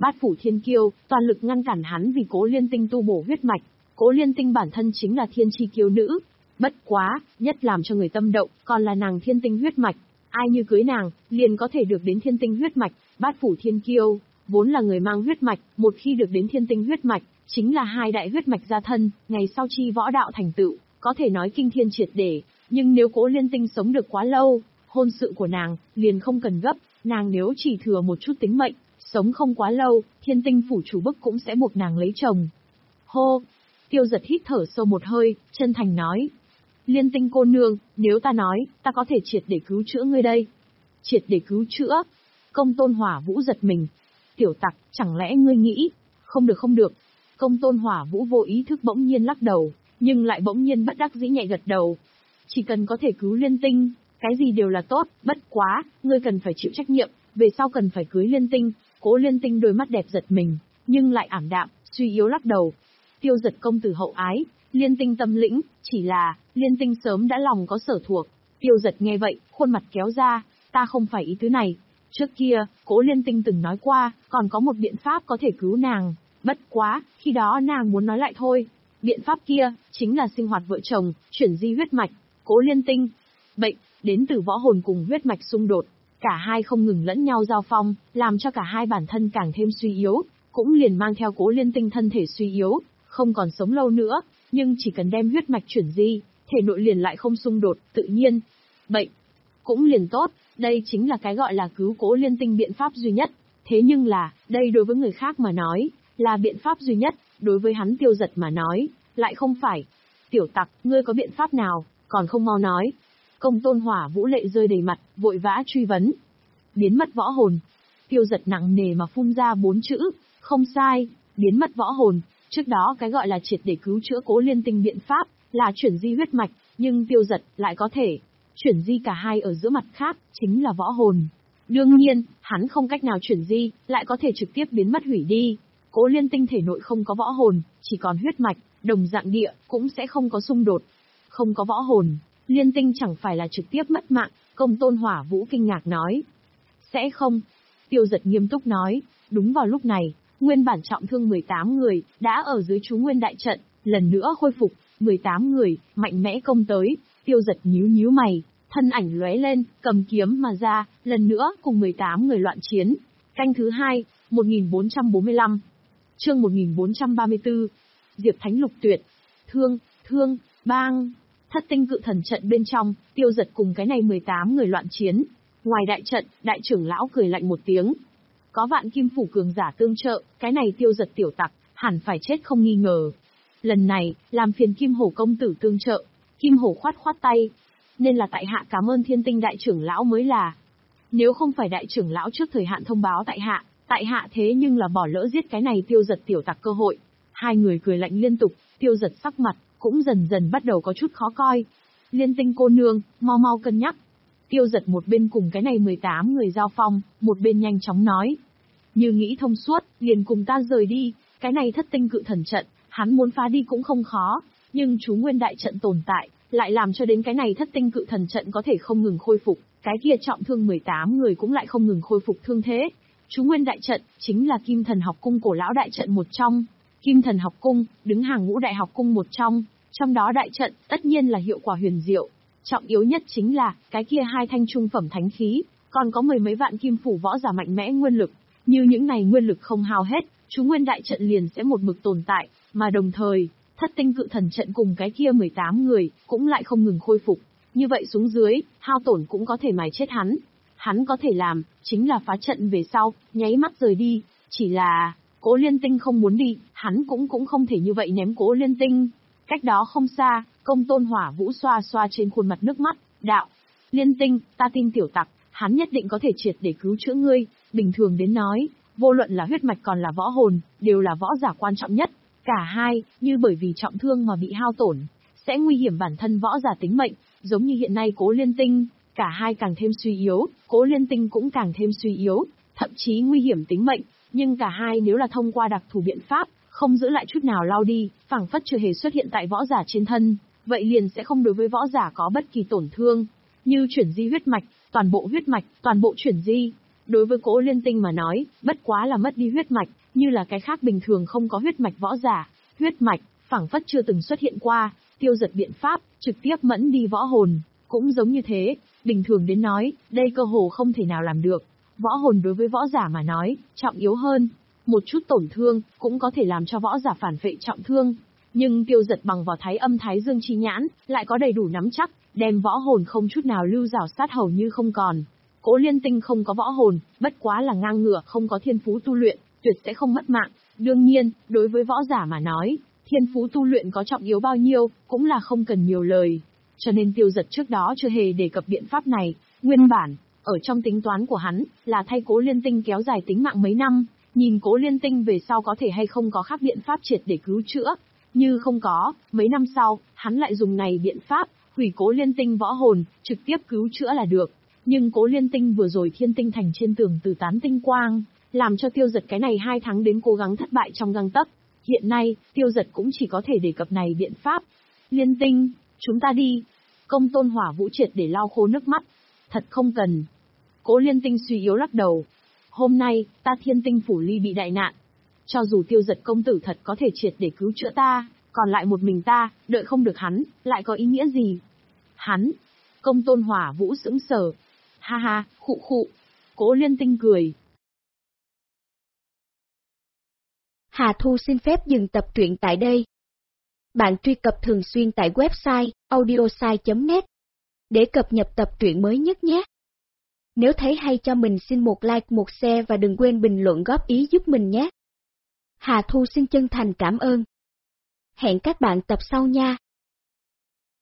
Bát phủ thiên kiêu, toàn lực ngăn cản hắn vì Cố Liên Tinh tu bổ huyết mạch. Cố Liên Tinh bản thân chính là thiên chi kiêu nữ. Bất quá, nhất làm cho người tâm động, còn là nàng thiên tinh huyết mạch. Ai như cưới nàng, liền có thể được đến thiên tinh huyết mạch. Bát phủ thiên kiêu, vốn là người mang huyết mạch, một khi được đến thiên tinh huyết mạch, chính là hai đại huyết mạch gia thân, ngày sau chi võ đạo thành tựu, có thể nói kinh thiên triệt để. Nhưng nếu Cố Liên Tinh sống được quá lâu, hôn sự của nàng, liền không cần gấp, nàng nếu chỉ thừa một chút tính mệnh, sống không quá lâu, thiên tinh phủ chủ bức cũng sẽ buộc nàng lấy chồng. Hô! Tiêu Giật hít thở sâu một hơi, chân thành nói. Liên Tinh cô nương, nếu ta nói, ta có thể triệt để cứu chữa ngươi đây. Triệt để cứu chữa? Công Tôn Hỏa Vũ giật mình. Tiểu tặc, chẳng lẽ ngươi nghĩ? Không được không được. Công Tôn Hỏa Vũ vô ý thức bỗng nhiên lắc đầu, nhưng lại bỗng nhiên bất đắc dĩ nhẹ gật đầu. Chỉ cần có thể cứu Liên Tinh, cái gì đều là tốt, bất quá, ngươi cần phải chịu trách nhiệm, về sau cần phải cưới Liên Tinh. Cố Liên Tinh đôi mắt đẹp giật mình, nhưng lại ảm đạm, suy yếu lắc đầu. Tiêu Giật công tử hậu ái, Liên Tinh tâm lĩnh, chỉ là, Liên Tinh sớm đã lòng có sở thuộc. Tiêu Giật nghe vậy, khuôn mặt kéo ra, ta không phải ý tứ này. Trước kia, Cố Liên Tinh từng nói qua, còn có một biện pháp có thể cứu nàng. Bất quá, khi đó nàng muốn nói lại thôi. Biện pháp kia, chính là sinh hoạt vợ chồng, chuyển di huyết mạch. Cố Liên Tinh, bệnh, đến từ võ hồn cùng huyết mạch xung đột. Cả hai không ngừng lẫn nhau giao phong, làm cho cả hai bản thân càng thêm suy yếu, cũng liền mang theo Cố Liên Tinh thân thể suy yếu, không còn sống lâu nữa, nhưng chỉ cần đem huyết mạch chuyển di, thể nội liền lại không xung đột, tự nhiên. Bệnh, cũng liền tốt, đây chính là cái gọi là cứu Cố Liên Tinh biện pháp duy nhất. Thế nhưng là, đây đối với người khác mà nói, là biện pháp duy nhất, đối với hắn Tiêu Giật mà nói, lại không phải. Tiểu tặc, ngươi có biện pháp nào, còn không mau nói. Công Tôn Hỏa Vũ lệ rơi đầy mặt, vội vã truy vấn. Biến mất võ hồn. Tiêu Giật nặng nề mà phun ra bốn chữ, không sai, biến mất võ hồn. Trước đó cái gọi là triệt để cứu chữa Cố Liên Tinh biện pháp, là chuyển di huyết mạch, nhưng Tiêu Giật lại có thể chuyển di cả hai ở giữa mặt khác, chính là võ hồn. Đương nhiên, hắn không cách nào chuyển di, lại có thể trực tiếp biến mất hủy đi. Cố Liên Tinh thể nội không có võ hồn, chỉ còn huyết mạch, đồng dạng địa, cũng sẽ không có xung đột. Không có võ hồn, Liên Tinh chẳng phải là trực tiếp mất mạng, Công Tôn Hỏa Vũ kinh ngạc nói. Sẽ không. Tiêu Giật nghiêm túc nói, đúng vào lúc này, nguyên bản trọng thương mười tám người, đã ở dưới chú nguyên đại trận, lần nữa khôi phục, mười tám người, mạnh mẽ công tới. Tiêu Giật nhíu nhíu mày, thân ảnh lóe lên, cầm kiếm mà ra, lần nữa cùng mười tám người loạn chiến. Canh thứ hai, một nghìn bốn trăm bốn mươi lăm. Chương một nghìn bốn trăm ba mươi tư. Diệp Thánh Lục Tuyệt. Thương, thương, bang. Thất tinh cự thần trận bên trong, Tiêu Giật cùng cái này mười tám người loạn chiến. Ngoài đại trận, đại trưởng lão cười lạnh một tiếng. Có vạn kim phủ cường giả tương trợ, cái này Tiêu Giật tiểu tặc, hẳn phải chết không nghi ngờ. Lần này, làm phiền Kim Hổ công tử tương trợ. Kim Hổ khoát khoát tay. Nên là tại hạ cảm ơn thiên tinh đại trưởng lão mới là. Nếu không phải đại trưởng lão trước thời hạn thông báo tại hạ, tại hạ thế nhưng là bỏ lỡ giết cái này Tiêu Giật tiểu tặc cơ hội. Hai người cười lạnh liên tục, Tiêu Giật sắc mặt cũng dần dần bắt đầu có chút khó coi. Liên Tinh cô nương, mau mau cân nhắc. Tiêu Giật một bên cùng cái này mười tám người giao phong, một bên nhanh chóng nói. Như nghĩ thông suốt, liền cùng ta rời đi, cái này thất tinh cự thần trận, hắn muốn phá đi cũng không khó, nhưng chú nguyên đại trận tồn tại, lại làm cho đến cái này thất tinh cự thần trận có thể không ngừng khôi phục, cái kia trọng thương mười tám người cũng lại không ngừng khôi phục thương thế. Chú nguyên đại trận, chính là Kim Thần học cung cổ lão đại trận một trong. Kim Thần học cung, đứng hàng ngũ đại học cung một trong, trong đó đại trận, tất nhiên là hiệu quả huyền diệu. Trọng yếu nhất chính là, cái kia hai thanh trung phẩm thánh khí, còn có mười mấy vạn kim phủ võ giả mạnh mẽ nguyên lực. Như những này nguyên lực không hao hết, chú nguyên đại trận liền sẽ một mực tồn tại, mà đồng thời, thất tinh cự thần trận cùng cái kia mười tám người, cũng lại không ngừng khôi phục. Như vậy xuống dưới, hao tổn cũng có thể mài chết hắn. Hắn có thể làm, chính là phá trận về sau, nháy mắt rời đi. Chỉ là, Cố Liên Tinh không muốn đi, hắn cũng cũng không thể như vậy ném Cố Liên Tinh. Cách đó không xa, Công Tôn Hỏa Vũ xoa xoa trên khuôn mặt nước mắt, đạo. Liên Tinh, ta tin tiểu tặc, hắn nhất định có thể triệt để cứu chữa ngươi. Bình thường đến nói, vô luận là huyết mạch còn là võ hồn, đều là võ giả quan trọng nhất. Cả hai, như bởi vì trọng thương mà bị hao tổn, sẽ nguy hiểm bản thân võ giả tính mệnh, giống như hiện nay Cố Liên Tinh, cả hai càng thêm suy yếu, Cố Liên Tinh cũng càng thêm suy yếu, thậm chí nguy hiểm tính mệnh, nhưng cả hai nếu là thông qua đặc thù biện pháp, không giữ lại chút nào lao đi, phảng phất chưa hề xuất hiện tại võ giả trên thân, vậy liền sẽ không đối với võ giả có bất kỳ tổn thương, như chuyển di huyết mạch, toàn bộ huyết mạch, toàn bộ chuyển di. đối với Cố Liên Tinh mà nói, bất quá là mất đi huyết mạch, như là cái khác bình thường không có huyết mạch võ giả, huyết mạch phảng phất chưa từng xuất hiện qua, tiêu giật biện pháp, trực tiếp mẫn đi võ hồn, cũng giống như thế, bình thường đến nói, đây cơ hồ không thể nào làm được. Võ hồn đối với võ giả mà nói, trọng yếu hơn, một chút tổn thương cũng có thể làm cho võ giả phản phệ trọng thương, nhưng tiêu giật bằng vào Thái Âm Thái Dương chi nhãn, lại có đầy đủ nắm chắc, đem võ hồn không chút nào lưu rào sát hầu như không còn. Cố Liên Tinh không có võ hồn, bất quá là ngang ngửa không có thiên phú tu luyện, tuyệt sẽ không mất mạng. Đương nhiên, đối với võ giả mà nói, thiên phú tu luyện có trọng yếu bao nhiêu, cũng là không cần nhiều lời. Cho nên tiêu giật trước đó chưa hề đề cập biện pháp này, nguyên bản, ở trong tính toán của hắn, là thay Cố Liên Tinh kéo dài tính mạng mấy năm, nhìn Cố Liên Tinh về sau có thể hay không có khác biện pháp triệt để cứu chữa. Như không có, mấy năm sau, hắn lại dùng này biện pháp, hủy Cố Liên Tinh võ hồn, trực tiếp cứu chữa là được. Nhưng Cố Liên Tinh vừa rồi thiên tinh thành trên tường từ tán tinh quang, làm cho tiêu giật cái này hai tháng đến cố gắng thất bại trong găng tấc. Hiện nay, tiêu giật cũng chỉ có thể đề cập này biện pháp. Liên Tinh, chúng ta đi. Công Tôn Hỏa Vũ triệt để lau khô nước mắt. Thật không cần. Cố Liên Tinh suy yếu lắc đầu. Hôm nay, ta thiên tinh phủ ly bị đại nạn. Cho dù tiêu giật công tử thật có thể triệt để cứu chữa ta, còn lại một mình ta, đợi không được hắn, lại có ý nghĩa gì? Hắn. Công Tôn Hỏa Vũ sững sờ. Ha ha, khụ khụ. Cố Liên Tinh cười. Hà Thu xin phép dừng tập truyện tại đây. Bạn truy cập thường xuyên tại website audiosai chấm net để cập nhật tập truyện mới nhất nhé. Nếu thấy hay cho mình xin một like một share và đừng quên bình luận góp ý giúp mình nhé. Hà Thu xin chân thành cảm ơn. Hẹn các bạn tập sau nha.